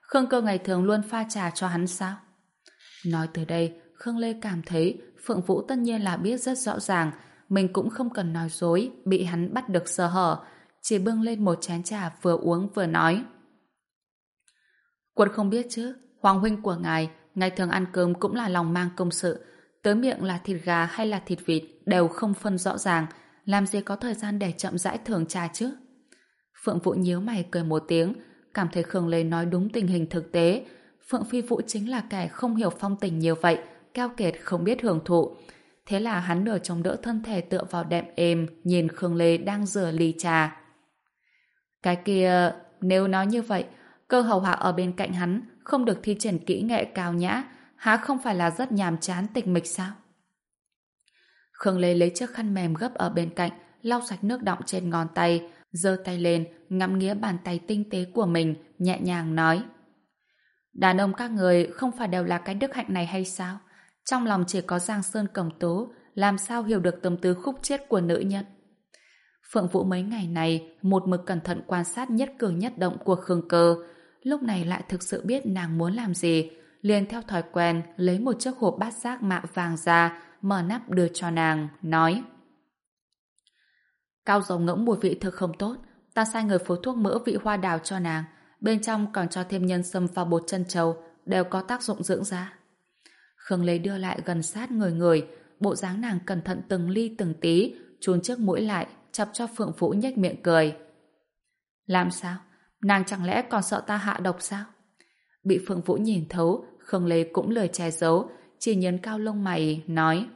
Khương Cơ ngày thường luôn pha trà cho hắn sao? Nói tới đây, Khương Lê cảm thấy Phượng Vũ tất nhiên là biết rất rõ ràng, mình cũng không cần nói dối, bị hắn bắt được sơ hở, chỉ bưng lên một chén trà vừa uống vừa nói. Quân không biết chứ, Hoàng huynh của ngài, ngày thường ăn cơm cũng là lòng mang công sự, tới miệng là thịt gà hay là thịt vịt đều không phân rõ ràng, làm gì có thời gian để chậm rãi thưởng trà chứ? Phượng Vũ nhíu mày cười một tiếng, cảm thấy Khương Lê nói đúng tình hình thực tế. Phượng Phi Vũ chính là kẻ không hiểu phong tình nhiều vậy, keo kiệt không biết hưởng thụ. Thế là hắn nửa chống đỡ thân thể tựa vào đệm êm, nhìn Khương Lê đang rửa ly trà. Cái kia, nếu nói như vậy, Cơ hầu hạ ở bên cạnh hắn không được thi triển kỹ nghệ cao nhã, há không phải là rất nhàm chán tịch mịch sao? Khương Lê lấy chiếc khăn mềm gấp ở bên cạnh, lau sạch nước đọng trên ngón tay, giơ tay lên, ngắm nghía bàn tay tinh tế của mình, nhẹ nhàng nói. Đàn ông các người không phải đều là cái đức hạnh này hay sao? Trong lòng chỉ có Giang Sơn Cẩm Tố, làm sao hiểu được tâm tư khúc chiết của nữ nhân? Phượng Vũ mấy ngày này một mực cẩn thận quan sát nhất cử nhất động của Khương Cơ, lúc này lại thực sự biết nàng muốn làm gì, liền theo thói quen lấy một chiếc hộp bát giác mạ vàng ra, mở nắp đưa cho nàng, nói: Cao dầu ngỗng mùi vị thực không tốt, ta sai người phối thuốc mỡ vị hoa đào cho nàng, bên trong còn cho thêm nhân sâm và bột chân trâu, đều có tác dụng dưỡng da. Khương Lê đưa lại gần sát người người, bộ dáng nàng cẩn thận từng ly từng tí, chôn chiếc mũi lại, chọc cho Phượng Vũ nhếch miệng cười. Làm sao? Nàng chẳng lẽ còn sợ ta hạ độc sao? Bị Phượng Vũ nhìn thấu, Khương Lê cũng lười che giấu, chỉ nhấn cao lông mày, nói: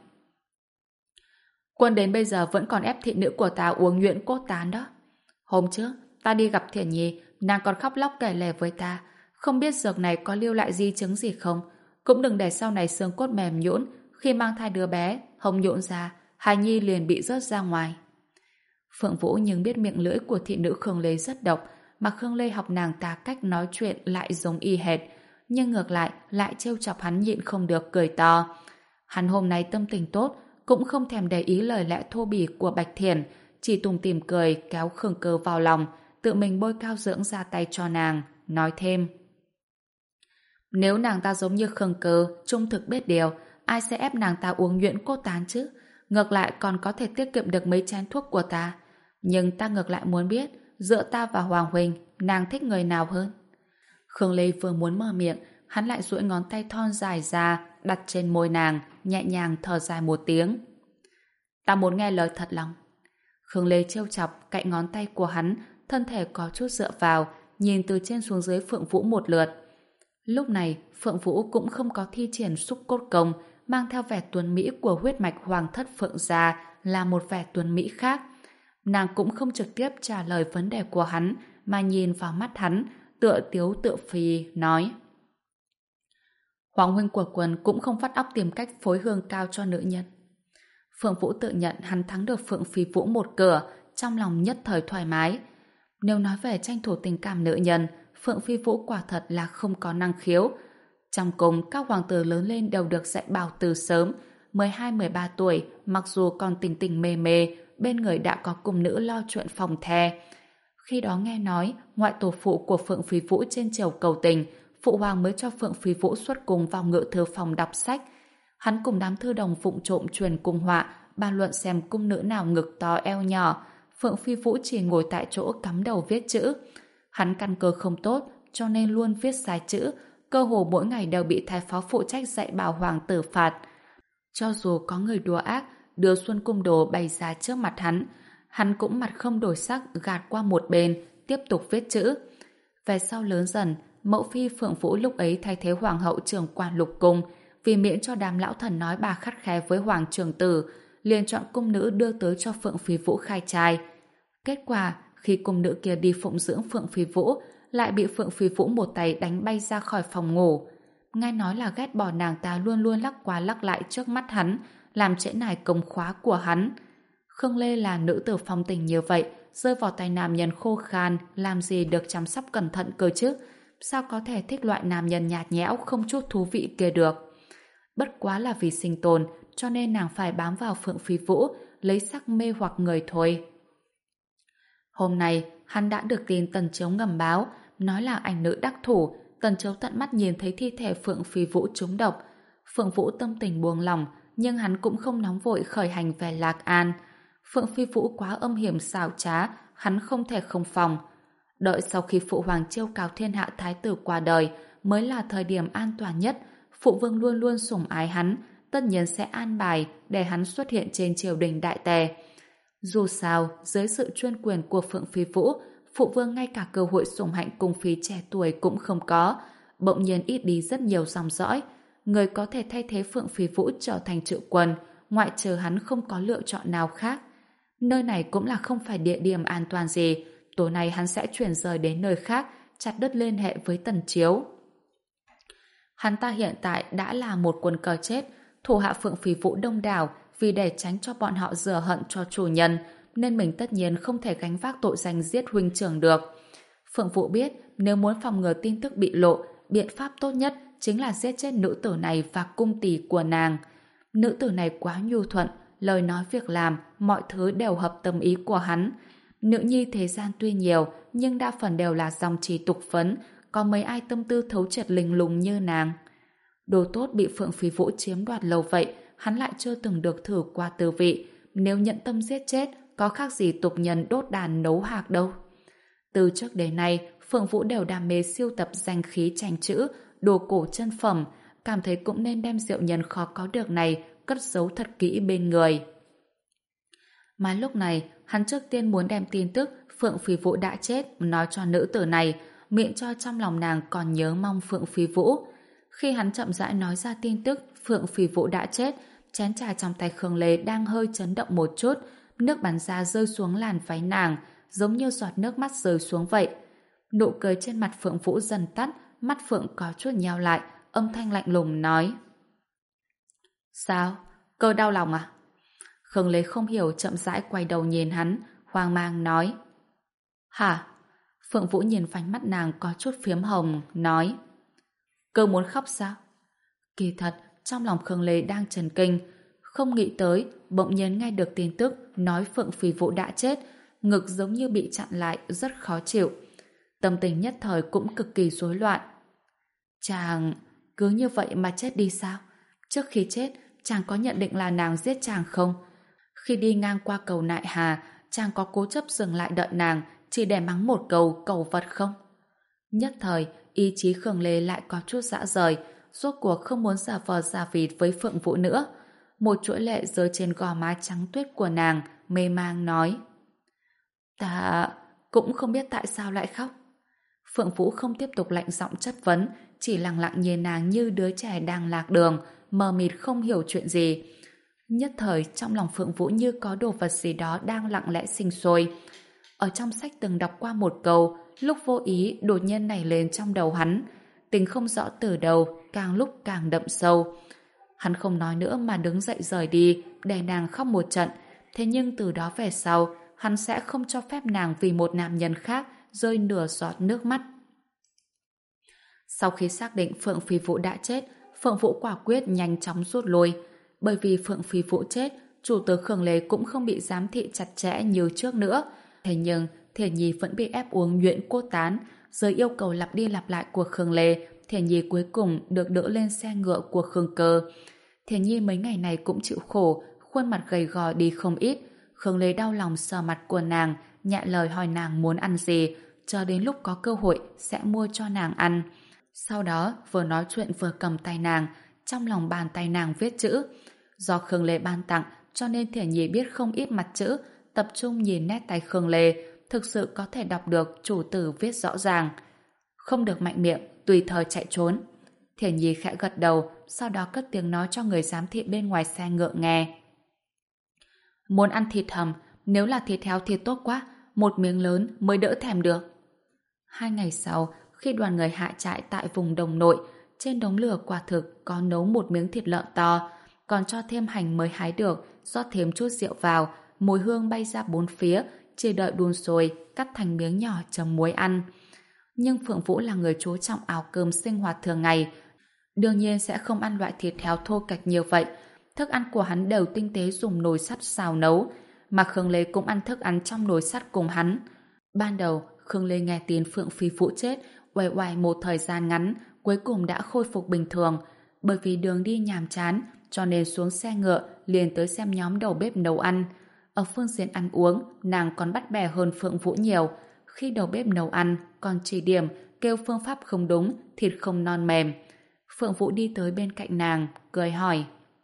Quân đến bây giờ vẫn còn ép thị nữ của ta uống nhuyễn cốt tán đó. Hôm trước, ta đi gặp Thiển Nhi, nàng còn khóc lóc kể lể với ta, không biết dược này có lưu lại di chứng gì không, cũng đừng để sau này xương cốt mềm nhũn, khi mang thai đứa bé, hông nhũn ra, hài nhi liền bị rớt ra ngoài. Phượng Vũ nhưng biết miệng lưỡi của thị nữ Khương Lê rất độc, mà Khương Lê học nàng ta cách nói chuyện lại giống y hệt, nhưng ngược lại lại trêu chọc hắn nhịn không được cười to. Hắn hôm nay tâm tình tốt, cũng không thèm để ý lời lẽ thô bỉ của Bạch Thiển, chỉ tủm tỉm cười kéo Khương Cơ vào lòng, tự mình bôi cao dưỡng ra tay cho nàng, nói thêm: Nếu nàng ta giống như Khương Cơ, trung thực biết điều, ai sẽ ép nàng ta uống nhuyễn cốt tán chứ? Ngược lại còn có thể tiết kiệm được mấy chén thuốc của ta. Nhưng ta ngược lại muốn biết, giữa ta và Hoàng Huỳnh, nàng thích người nào hơn? Khương Lê vừa muốn mở miệng, hắn lại duỗi ngón tay thon dài ra, đặt trên môi nàng, nhẹ nhàng thở dài một tiếng. Ta muốn nghe lời thật lòng. Khương Lê trêu chọc cạnh ngón tay của hắn, thân thể có chút dựa vào, nhìn từ trên xuống dưới Phượng Vũ một lượt. Lúc này, Phượng Vũ cũng không có thi triển xúc cốt công, mang theo vẻ tuấn mỹ của huyết mạch hoàng thất Phượng gia là một vẻ tuấn mỹ khác. Nàng cũng không trực tiếp trả lời vấn đề của hắn, mà nhìn vào mắt hắn, tựa tiếu tựa phì, nói: Hoàng huynh của Quân cũng không phát óc tìm cách phối hương cao cho nữ nhân. Phượng Vũ tự nhận hắn thắng được Phượng Phi Vũ một cửa, trong lòng nhất thời thoải mái. Nếu nói về tranh thủ tình cảm nữ nhân, Phượng Phi Vũ quả thật là không có năng khiếu. Trong cùng, các hoàng tử lớn lên đều được dạy bảo từ sớm, mười hai mười ba tuổi, mặc dù còn tình tình mê mê, bên người đã có cung nữ lo chuyện phòng the. Khi đó nghe nói, ngoại tổ phụ của Phượng Phi Vũ trên triều cầu tình, phụ hoàng mới cho Phượng Phi Vũ xuất cung vào ngự thư phòng đọc sách. Hắn cùng đám thư đồng vụng trộm truyền cung họa, bàn luận xem cung nữ nào ngực to eo nhỏ. Phượng Phi Vũ chỉ ngồi tại chỗ cắm đầu viết chữ. Hắn căn cơ không tốt, cho nên luôn viết sai chữ, cơ hồ mỗi ngày đều bị thái phó phụ trách dạy bảo hoàng tử phạt. Cho dù có người đùa ác, đưa xuân cung đồ bày ra trước mặt hắn, hắn cũng mặt không đổi sắc gạt qua một bên, tiếp tục viết chữ. Về sau lớn dần, mẫu phi Phượng Vũ lúc ấy thay thế hoàng hậu trưởng quan lục cung, vì miễn cho đám lão thần nói bà khắt khe với hoàng trưởng tử, liền chọn cung nữ đưa tới cho Phượng Phi Vũ khai trai. Kết quả, khi cung nữ kia đi phụng dưỡng Phượng Phi Vũ, lại bị Phượng Phi Vũ một tay đánh bay ra khỏi phòng ngủ. Nghe nói là ghét bỏ nàng ta luôn luôn lắc qua lắc lại trước mắt hắn, làm trễ nải công khóa của hắn. Khương Lê là nữ tử phong tình như vậy, rơi vào tay nam nhân khô khan, làm gì được chăm sóc cẩn thận cơ chứ? Sao có thể thích loại nam nhân nhạt nhẽo không chút thú vị kia được? Bất quá là vì sinh tồn, cho nên nàng phải bám vào Phượng Phi Vũ, lấy sắc mê hoặc người thôi. Hôm nay, hắn đã được tin Tần Chiếu ngầm báo, nói là ảnh nữ đắc thủ, Tần Chiếu tận mắt nhìn thấy thi thể Phượng Phi Vũ trúng độc. Phượng Vũ tâm tình buông lỏng, nhưng hắn cũng không nóng vội khởi hành về Lạc An. Phượng Phi Vũ quá âm hiểm xảo trá, hắn không thể không phòng. Đợi sau khi phụ hoàng chiêu cáo thiên hạ thái tử qua đời, mới là thời điểm an toàn nhất. Phụ vương luôn luôn sủng ái hắn, tất nhiên sẽ an bài để hắn xuất hiện trên triều đình đại tề. Dù sao, dưới sự chuyên quyền của Phượng Phi Vũ, phụ vương ngay cả cơ hội sủng hạnh cung phi trẻ tuổi cũng không có, bỗng nhiên ít đi rất nhiều dòng dõi. Người có thể thay thế Phượng Phi Vũ trở thành triệu quân, ngoại trừ hắn không có lựa chọn nào khác. Nơi này cũng là không phải địa điểm an toàn gì, tối nay hắn sẽ chuyển rời đến nơi khác, chặt đứt liên hệ với Tần Chiếu. Hắn ta hiện tại đã là một quân cờ chết, thủ hạ Phượng Phi Vũ đông đảo, vì để tránh cho bọn họ rửa hận cho chủ nhân, nên mình tất nhiên không thể gánh vác tội danh giết huynh trưởng được. Phượng Vũ biết, nếu muốn phòng ngừa tin tức bị lộ, biện pháp tốt nhất chính là giết chết nữ tử này và cung tỳ của nàng. Nữ tử này quá nhu thuận, lời nói việc làm, mọi thứ đều hợp tâm ý của hắn. Nữ nhi thế gian tuy nhiều, nhưng đa phần đều là dòng chỉ tục phấn, có mấy ai tâm tư thấu triệt linh lùng như nàng. Đồ tốt bị Phượng Phi Vũ chiếm đoạt lâu vậy, hắn lại chưa từng được thử qua tư vị. Nếu nhận tâm giết chết, có khác gì tục nhân đốt đàn nấu hạc đâu. Từ trước đến nay, Phượng Vũ đều đam mê siêu tập danh khí tranh chữ, đồ cổ chân phẩm, cảm thấy cũng nên đem diệu nhân khó có được này cất giấu thật kỹ bên người. Mà lúc này, hắn trước tiên muốn đem tin tức Phượng Phi Vũ đã chết nói cho nữ tử này, miệng cho trong lòng nàng còn nhớ mong Phượng Phi Vũ. Khi hắn chậm rãi nói ra tin tức Phượng Phi Vũ đã chết, chén trà trong tay Khương Lê đang hơi chấn động một chút, nước bắn ra rơi xuống làn váy nàng, giống như giọt nước mắt rơi xuống vậy. Nụ cười trên mặt Phượng Vũ dần tắt, mắt Phượng có chút nheo lại, âm thanh lạnh lùng nói: Sao? Cơ đau lòng à? Khương Lê không hiểu, chậm rãi quay đầu nhìn hắn, hoang mang nói: Hả? Phượng Vũ nhìn vành mắt nàng có chút phiếm hồng, nói: Cơ muốn khóc sao? Kỳ thật, trong lòng Khương Lê đang chần kinh, không nghĩ tới, bỗng nhiên nghe được tin tức nói Phượng Phi Vũ đã chết, ngực giống như bị chặn lại, rất khó chịu. Tâm tình nhất thời cũng cực kỳ rối loạn. Chàng cứ như vậy mà chết đi sao? Trước khi chết, chàng có nhận định là nàng giết chàng không? Khi đi ngang qua cầu Nại Hà, chàng có cố chấp dừng lại đợi nàng chỉ để mắng một câu cầu vật không? Nhất thời, ý chí Khương Lê lại có chút dã rời, rốt cuộc không muốn giả vờ giả vịt với Phượng Vũ nữa. Một chuỗi lệ rơi trên gò má trắng tuyết của nàng, mê mang nói: Ta cũng không biết tại sao lại khóc. Phượng Vũ không tiếp tục lạnh giọng chất vấn, chỉ lặng lặng nhìn nàng như đứa trẻ đang lạc đường, mờ mịt không hiểu chuyện gì. Nhất thời trong lòng Phượng Vũ như có đồ vật gì đó đang lặng lẽ sinh sôi. Ở trong sách từng đọc qua một câu, lúc vô ý đột nhiên nảy lên trong đầu hắn, tình không rõ từ đầu, càng lúc càng đậm sâu. Hắn không nói nữa mà đứng dậy rời đi, để nàng khóc một trận. Thế nhưng từ đó về sau, hắn sẽ không cho phép nàng vì một nam nhân khác rơi nửa giọt nước mắt. Sau khi xác định Phượng Phi Vũ đã chết, Phượng Vũ quả quyết nhanh chóng rút lui. Bởi vì Phượng Phi Vũ chết, chủ tớ Khương Lê cũng không bị giám thị chặt chẽ như trước nữa. Thế nhưng, Thiển Nhi vẫn bị ép uống nhuyễn cốt tán. Dưới yêu cầu lặp đi lặp lại của Khương Lê, Thiển Nhi cuối cùng được đỡ lên xe ngựa của Khương Cơ. Thiển Nhi mấy ngày này cũng chịu khổ, khuôn mặt gầy gò đi không ít. Khương Lê đau lòng sờ mặt của nàng, nhẹ lời hỏi nàng muốn ăn gì, cho đến lúc có cơ hội sẽ mua cho nàng ăn. Sau đó vừa nói chuyện vừa cầm tay nàng, trong lòng bàn tay nàng viết chữ. Do Khương Lê ban tặng, cho nên Thiển Nhi biết không ít mặt chữ, tập trung nhìn nét tay Khương Lê, thực sự có thể đọc được chủ tử viết rõ ràng. Không được mạnh miệng, tùy thời chạy trốn. Thiển Nhi khẽ gật đầu, sau đó cất tiếng nói cho người giám thị bên ngoài xe ngựa nghe. Muốn ăn thịt hầm, nếu là thịt heo thì tốt quá, một miếng lớn mới đỡ thèm được. Hai ngày sau, khi đoàn người hạ trại tại vùng đồng nội, trên đống lửa quả thực có nấu một miếng thịt lợn to, còn cho thêm hành mới hái được, rót thêm chút rượu vào, mùi hương bay ra bốn phía, chỉ đợi đun sôi, cắt thành miếng nhỏ chấm muối ăn. Nhưng Phượng Vũ là người chú trọng áo cơm sinh hoạt thường ngày, đương nhiên sẽ không ăn loại thịt heo thô kệch nhiều vậy. Thức ăn của hắn đều tinh tế dùng nồi sắt xào nấu, mà Khương Lê cũng ăn thức ăn trong nồi sắt cùng hắn. Ban đầu, Khương Lê nghe tin Phượng Phi Vũ chết, uể oải một thời gian ngắn, cuối cùng đã khôi phục bình thường. Bởi vì đường đi nhàm chán, cho nên xuống xe ngựa liền tới xem nhóm đầu bếp nấu ăn. Ở phương diện ăn uống, nàng còn bắt bẻ hơn Phượng Vũ nhiều. Khi đầu bếp nấu ăn, còn chỉ điểm, kêu phương pháp không đúng, thịt không non mềm. Phượng Vũ đi tới bên cạnh nàng, cười hỏi.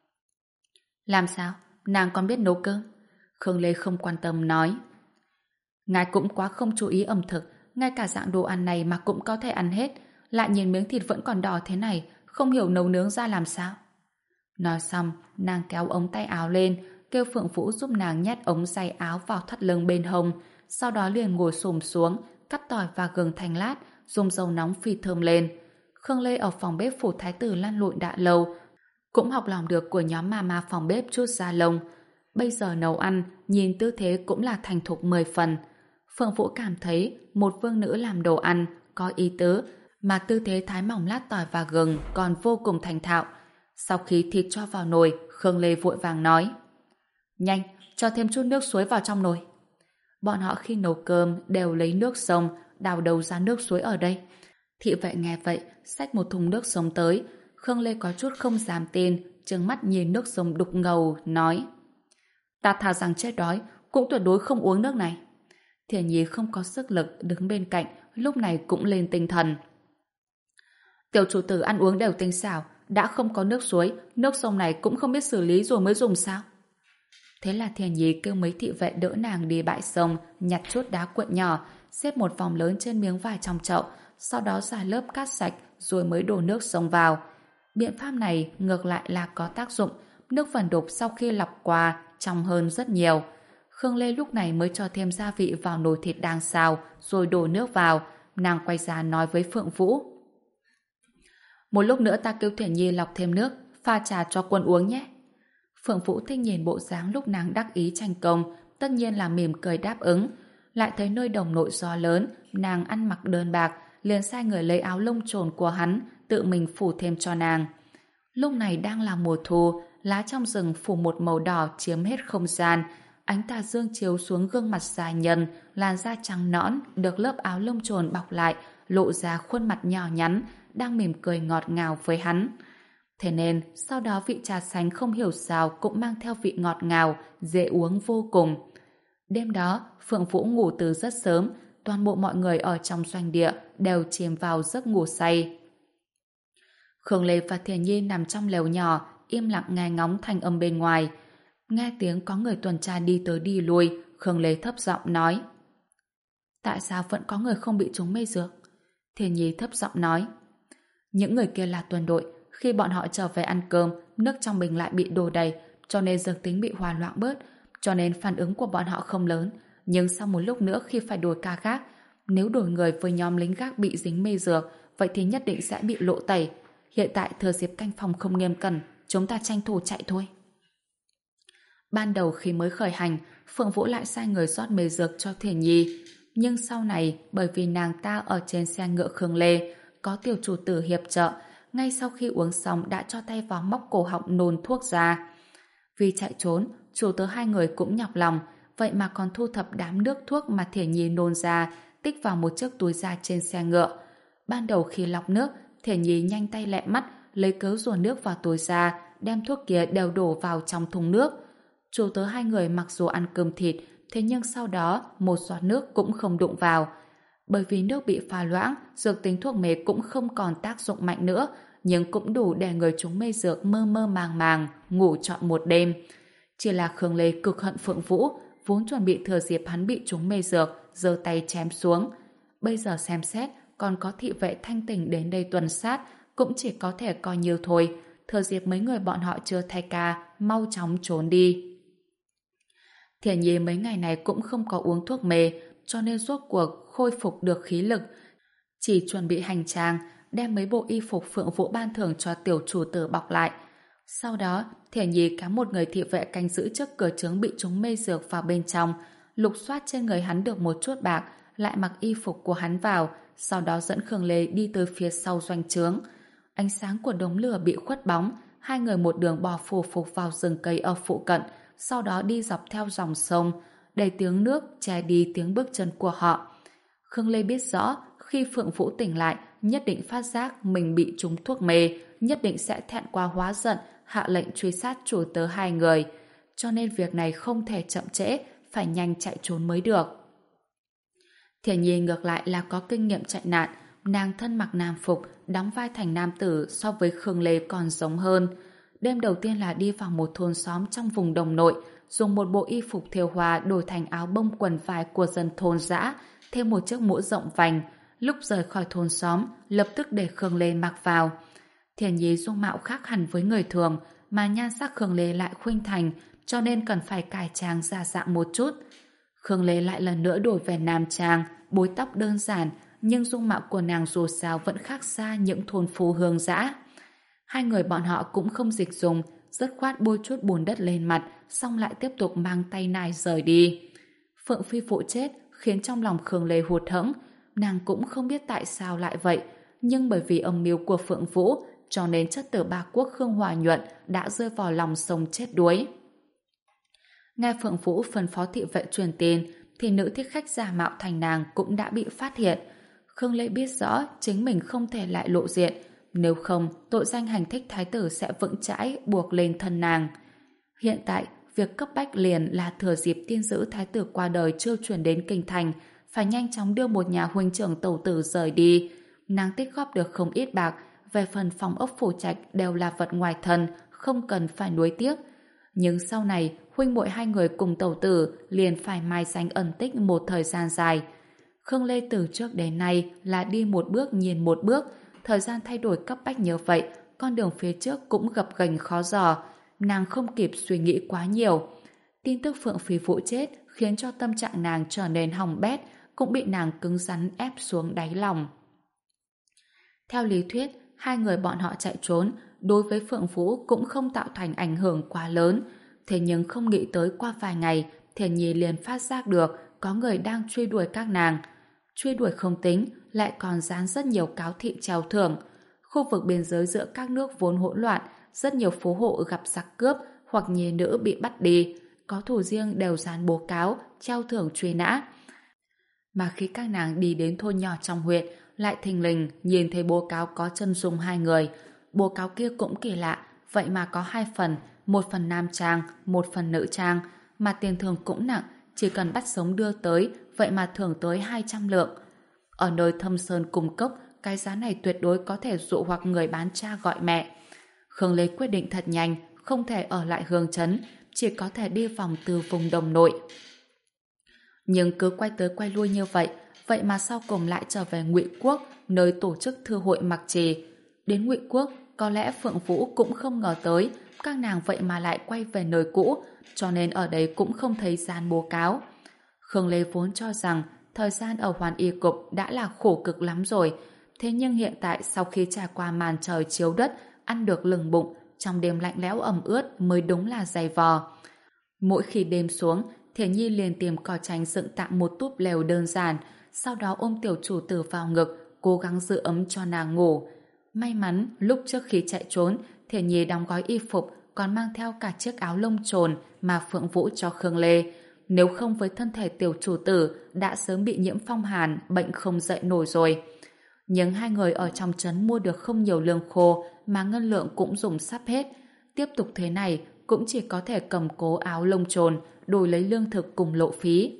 Làm sao? Nàng còn biết nấu cơm? Khương Lê không quan tâm nói. Ngài cũng quá không chú ý ẩm thực, ngay cả dạng đồ ăn này mà cũng có thể ăn hết, lại nhìn miếng thịt vẫn còn đỏ thế này, không hiểu nấu nướng ra làm sao. Nói xong, nàng kéo ống tay áo lên, kêu Phượng Vũ giúp nàng nhét ống giày áo vào thắt lưng bên hông, sau đó liền ngồi xổm xuống, cắt tỏi và gừng thành lát, dùng dầu nóng phi thơm lên. Khương Lê ở phòng bếp phủ thái tử lăn lộn đã lâu, cũng học lòng được của nhóm mama phòng bếp chút da lông. Bây giờ nấu ăn, nhìn tư thế cũng là thành thục mười phần. Phượng Vũ cảm thấy một vương nữ làm đồ ăn có ý tứ, mà tư thế thái mỏng lát tỏi và gừng còn vô cùng thành thạo. Sau khi thịt cho vào nồi, Khương Lê vội vàng nói. Nhanh, cho thêm chút nước suối vào trong nồi. Bọn họ khi nấu cơm đều lấy nước sông, đào đầu ra nước suối ở đây. Thị vệ nghe vậy, xách một thùng nước sông tới. Khương Lê có chút không dám tin, trừng mắt nhìn nước sông đục ngầu, nói. Ta thà rằng chết đói, cũng tuyệt đối không uống nước này. Thiền Nhi không có sức lực đứng bên cạnh, lúc này cũng lên tinh thần. Tiểu chủ tử ăn uống đều tinh xảo, đã không có nước suối, nước sông này cũng không biết xử lý rồi mới dùng sao? Thế là Thiền Nhi kêu mấy thị vệ đỡ nàng đi bãi sông, nhặt chút đá cuội nhỏ, xếp một vòng lớn trên miếng vải trong chậu, sau đó rải lớp cát sạch rồi mới đổ nước sông vào. Biện pháp này ngược lại là có tác dụng, nước vẩn đục sau khi lọc qua trong hơn rất nhiều. Khương Lê lúc này mới cho thêm gia vị vào nồi thịt đang xào, rồi đổ nước vào. Nàng quay ra nói với Phượng Vũ. Một lúc nữa ta kêu Thiển Nhi lọc thêm nước, pha trà cho quân uống nhé. Phượng Vũ thích nhìn bộ dáng lúc nàng đắc ý tranh công, tất nhiên là mỉm cười đáp ứng. Lại thấy nơi đồng nội gió lớn, nàng ăn mặc đơn bạc, liền sai người lấy áo lông trồn của hắn, tự mình phủ thêm cho nàng. Lúc này đang là mùa thu, lá trong rừng phủ một màu đỏ chiếm hết không gian. Ánh tà dương chiếu xuống gương mặt già nhân, làn da trắng nõn, được lớp áo lông trồn bọc lại, lộ ra khuôn mặt nhỏ nhắn, đang mỉm cười ngọt ngào với hắn. Thế nên, sau đó vị trà sánh không hiểu sao cũng mang theo vị ngọt ngào, dễ uống vô cùng. Đêm đó, Phượng Vũ ngủ từ rất sớm, toàn bộ mọi người ở trong doanh địa đều chìm vào giấc ngủ say. Khương Lê và Thiền Nhi nằm trong lều nhỏ, im lặng nghe ngóng thanh âm bên ngoài. Nghe tiếng có người tuần tra đi tới đi lui, Khương Lê thấp giọng nói. Tại sao vẫn có người không bị trúng mê dược? Thiền Nhi thấp giọng nói. Những người kia là tuần đội, khi bọn họ trở về ăn cơm, nước trong bình lại bị đổ đầy, cho nên dược tính bị hòa loạn bớt, cho nên phản ứng của bọn họ không lớn. Nhưng sau một lúc nữa khi phải đổi ca khác, nếu đổi người với nhóm lính gác bị dính mê dược, vậy thì nhất định sẽ bị lộ tẩy. Hiện tại thừa dịp canh phòng không nghiêm cẩn, chúng ta tranh thủ chạy thôi. Ban đầu khi mới khởi hành, Phượng Vũ lại sai người rót mê dược cho Thiển Nhi. Nhưng sau này, bởi vì nàng ta ở trên xe ngựa Khương Lê, có tiểu chủ tử hiệp trợ, ngay sau khi uống xong đã cho tay vào móc cổ họng nôn thuốc ra. Vì chạy trốn, chủ tớ hai người cũng nhọc lòng, vậy mà còn thu thập đám nước thuốc mà Thiển Nhi nôn ra, tích vào một chiếc túi da trên xe ngựa. Ban đầu khi lọc nước, Thiển Nhi nhanh tay lẹ mắt, lấy cớ dồn nước vào túi da, đem thuốc kia đều đổ vào trong thùng nước. Chủ tớ hai người mặc dù ăn cơm thịt, thế nhưng sau đó một giọt nước cũng không đụng vào. Bởi vì nước bị pha loãng, dược tính thuốc mê cũng không còn tác dụng mạnh nữa, nhưng cũng đủ để người chúng mê dược mơ mơ màng màng, ngủ trọn một đêm. Chỉ là Khương Lê cực hận Phượng Vũ, vốn chuẩn bị thừa dịp hắn bị chúng mê dược, giơ tay chém xuống. Bây giờ xem xét, còn có thị vệ thanh tỉnh đến đây tuần sát, cũng chỉ có thể coi như thôi, thừa dịp mấy người bọn họ chưa thay ca, mau chóng trốn đi. Thiển Nhi mấy ngày này cũng không có uống thuốc mê, cho nên rốt cuộc khôi phục được khí lực. Chỉ chuẩn bị hành trang, đem mấy bộ y phục Phượng Vũ ban thưởng cho tiểu chủ tử bọc lại. Sau đó, Thiển Nhi kéo một người thị vệ canh giữ trước cửa trướng bị chúng mê dược vào bên trong, lục soát trên người hắn được một chút bạc, lại mặc y phục của hắn vào, sau đó dẫn Khương Lê đi tới phía sau doanh trướng. Ánh sáng của đống lửa bị khuất bóng, hai người một đường bò phù phục vào rừng cây ở phụ cận, sau đó đi dọc theo dòng sông, để tiếng nước che đi tiếng bước chân của họ. Khương Lê biết rõ, khi Phượng Vũ tỉnh lại, nhất định phát giác mình bị trúng thuốc mê, nhất định sẽ thẹn quá hóa giận, hạ lệnh truy sát chủ tớ hai người. Cho nên việc này không thể chậm trễ, phải nhanh chạy trốn mới được. Thiển Nhi ngược lại là có kinh nghiệm chạy nạn, nàng thân mặc nam phục, đóng vai thành nam tử so với Khương Lê còn giống hơn. Đêm đầu tiên là đi vào một thôn xóm trong vùng đồng nội, dùng một bộ y phục thêu hoa đổi thành áo bông quần vải của dân thôn dã, thêm một chiếc mũ rộng vành. Lúc rời khỏi thôn xóm, lập tức để Khương Lê mặc vào. Thiển Nhi dung mạo khác hẳn với người thường, mà nhan sắc Khương Lê lại khuynh thành, cho nên cần phải cải trang ra dạng một chút. Khương Lê lại lần nữa đổi về nam trang, búi tóc đơn giản, nhưng dung mạo của nàng dù sao vẫn khác xa những thôn phú hương dã. Hai người bọn họ cũng không dịch dùng, dứt khoát bôi chút bùn đất lên mặt, xong lại tiếp tục mang tay nải rời đi. Phượng Phi phụ chết khiến trong lòng Khương Lê hụt hẫng, nàng cũng không biết tại sao lại vậy, nhưng bởi vì âm mưu của Phượng Vũ, cho nên chất tử Ba Quốc Khương Hòa Nhuận đã rơi vào lòng sông chết đuối. Nghe Phượng Vũ phân phó thị vệ truyền tin, thì nữ thích khách giả mạo thành nàng cũng đã bị phát hiện. Khương Lê biết rõ chính mình không thể lại lộ diện, nếu không tội danh hành thích thái tử sẽ vững chãi buộc lên thân nàng. Hiện tại, việc cấp bách liền là thừa dịp tin dữ thái tử qua đời chưa chuyển đến kinh thành, phải nhanh chóng đưa một nhà huynh trưởng tẩu tử rời đi. Nàng tích góp được không ít bạc, về phần phòng ốc phủ trạch đều là vật ngoài thân, không cần phải nuối tiếc. Nhưng sau này, huynh muội hai người cùng tẩu tử liền phải mai danh ẩn tích một thời gian dài. Khương Lê từ trước đến nay là đi một bước nhìn một bước, thời gian thay đổi cấp bách như vậy, con đường phía trước cũng gập ghềnh khó dò, nàng không kịp suy nghĩ quá nhiều. Tin tức Phượng Phi Vũ chết khiến cho tâm trạng nàng trở nên hỏng bét, cũng bị nàng cứng rắn ép xuống đáy lòng. Theo lý thuyết, hai người bọn họ chạy trốn, đối với Phượng Vũ cũng không tạo thành ảnh hưởng quá lớn, thế nhưng không nghĩ tới qua vài ngày, Thiển Nhi liền phát giác được có người đang truy đuổi các nàng. Truy đuổi không tính, lại còn dán rất nhiều cáo thị treo thưởng. Khu vực biên giới giữa các nước vốn hỗn loạn, rất nhiều phố hộ gặp giặc cướp hoặc nhi nữ bị bắt đi, có thủ riêng đều dán bố cáo, treo thưởng truy nã. Mà khi các nàng đi đến thôn nhỏ trong huyện, lại thình lình nhìn thấy bố cáo có chân dung hai người. Bố cáo kia cũng kỳ lạ, vậy mà có hai phần, một phần nam trang, một phần nữ trang, mà tiền thưởng cũng nặng, chỉ cần bắt sống đưa tới, vậy mà thưởng tới hai trăm lượng. Ở nơi thâm sơn cung cốc, cái giá này tuyệt đối có thể dụ hoặc người bán cha gọi mẹ. Khương Lê quyết định thật nhanh, không thể ở lại Hương Trấn, chỉ có thể đi vòng từ vùng đồng nội. Nhưng cứ quay tới quay lui như vậy, vậy mà sau cùng lại trở về Ngụy Quốc, nơi tổ chức thư hội Mặc Trì. Đến Ngụy Quốc, có lẽ Phượng Vũ cũng không ngờ tới, các nàng vậy mà lại quay về nơi cũ, cho nên ở đây cũng không thấy dán bố cáo. Khương Lê vốn cho rằng thời gian ở Hoàn Y Cục đã là khổ cực lắm rồi, thế nhưng hiện tại sau khi trải qua màn trời chiếu đất, ăn được lừng bụng, trong đêm lạnh lẽo ẩm ướt mới đúng là dày vò. Mỗi khi đêm xuống, Thiển Nhi liền tìm cỏ tranh dựng tạm một túp lều đơn giản, sau đó ôm tiểu chủ tử vào ngực, cố gắng giữ ấm cho nàng ngủ. May mắn, lúc trước khi chạy trốn, Thiển Nhi đóng gói y phục, còn mang theo cả chiếc áo lông trồn mà Phượng Vũ cho Khương Lê. Nếu không với thân thể tiểu chủ tử, đã sớm bị nhiễm phong hàn, bệnh không dậy nổi rồi. Nhưng hai người ở trong trấn mua được không nhiều lương khô, mà ngân lượng cũng dùng sắp hết. Tiếp tục thế này, cũng chỉ có thể cầm cố áo lông trồn, đổi lấy lương thực cùng lộ phí.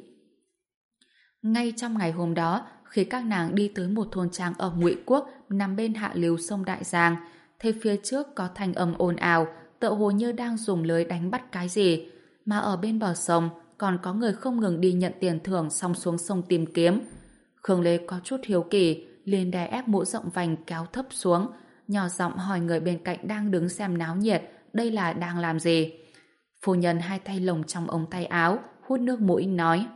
Ngay trong ngày hôm đó, khi các nàng đi tới một thôn trang ở Ngụy Quốc nằm bên hạ lưu sông Đại Giang, thấy phía trước có thanh âm ồn ào, tựa hồ như đang dùng lưới đánh bắt cái gì, mà ở bên bờ sông còn có người không ngừng đi nhận tiền thưởng xong xuống sông tìm kiếm. Khương Lê có chút hiếu kỳ, liền đè ép mũ rộng vành kéo thấp xuống, nhỏ giọng hỏi người bên cạnh đang đứng xem náo nhiệt, đây là đang làm gì? Phu nhân hai tay lồng trong ống tay áo, hút nước mũi nói: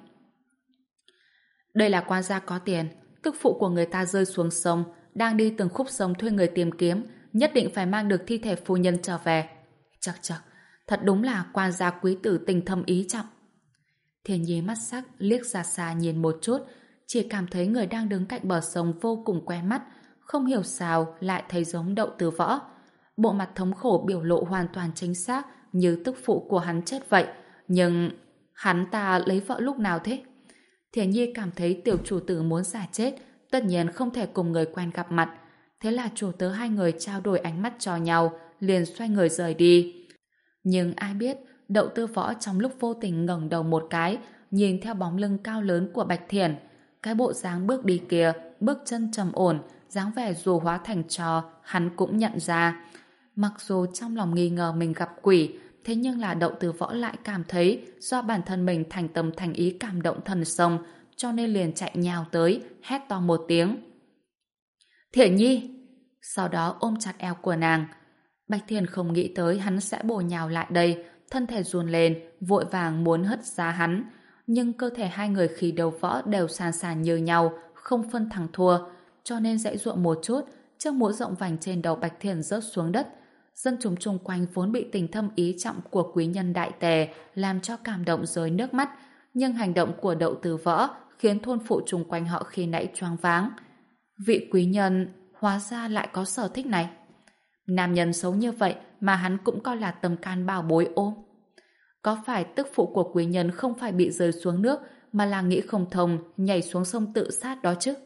đây là quan gia có tiền, tức phụ của người ta rơi xuống sông, đang đi từng khúc sông thuê người tìm kiếm, nhất định phải mang được thi thể phu nhân trở về. Chậc chậc, thật đúng là quan gia quý tử tình thâm ý trọng. Thiển Nhi mắt sắc liếc ra xa nhìn một chút, chỉ cảm thấy người đang đứng cạnh bờ sông vô cùng quen mắt, không hiểu sao lại thấy giống Đậu Từ Võ. Bộ mặt thống khổ biểu lộ hoàn toàn chính xác như tức phụ của hắn chết vậy, nhưng hắn ta lấy vợ lúc nào thế? Thiển Nhi cảm thấy tiểu chủ tử muốn giả chết, tất nhiên không thể cùng người quen gặp mặt. Thế là chủ tớ hai người trao đổi ánh mắt cho nhau, liền xoay người rời đi. Nhưng ai biết, Đậu Tư Võ trong lúc vô tình ngẩng đầu một cái, nhìn theo bóng lưng cao lớn của Bạch Thiển. Cái bộ dáng bước đi kia, bước chân trầm ổn, dáng vẻ dù hóa thành trò, hắn cũng nhận ra. Mặc dù trong lòng nghi ngờ mình gặp quỷ, thế nhưng là Đậu Tư Võ lại cảm thấy do bản thân mình thành tâm thành ý cảm động thần sông, cho nên liền chạy nhào tới, hét to một tiếng. Thiển Nhi! Sau đó ôm chặt eo của nàng. Bạch Thiền không nghĩ tới hắn sẽ bổ nhào lại đây, thân thể run lên, vội vàng muốn hất ra hắn. Nhưng cơ thể hai người khi đấu võ đều sàn sàn như nhau, không phân thắng thua, cho nên dãy dụa một chút, chiếc mũ rộng vành trên đầu Bạch Thiền rớt xuống đất. Dân chúng chung quanh vốn bị tình thâm ý trọng của quý nhân đại tề làm cho cảm động rơi nước mắt, nhưng hành động của Đậu Từ Võ khiến thôn phụ chung quanh họ khi nãy choáng váng. Vị quý nhân hóa ra lại có sở thích này. Nam nhân xấu như vậy mà hắn cũng coi là tâm can bảo bối ôm. Có phải tức phụ của quý nhân không phải bị rơi xuống nước mà là nghĩ không thông nhảy xuống sông tự sát đó chứ?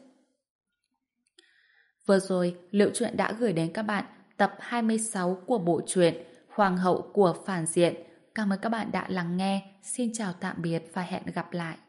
Vừa rồi, Liệu Truyện đã gửi đến các bạn tập hai mươi sáu của bộ truyện Hoàng hậu của phản diện. Cảm ơn các bạn đã lắng nghe. Xin chào tạm biệt và hẹn gặp lại.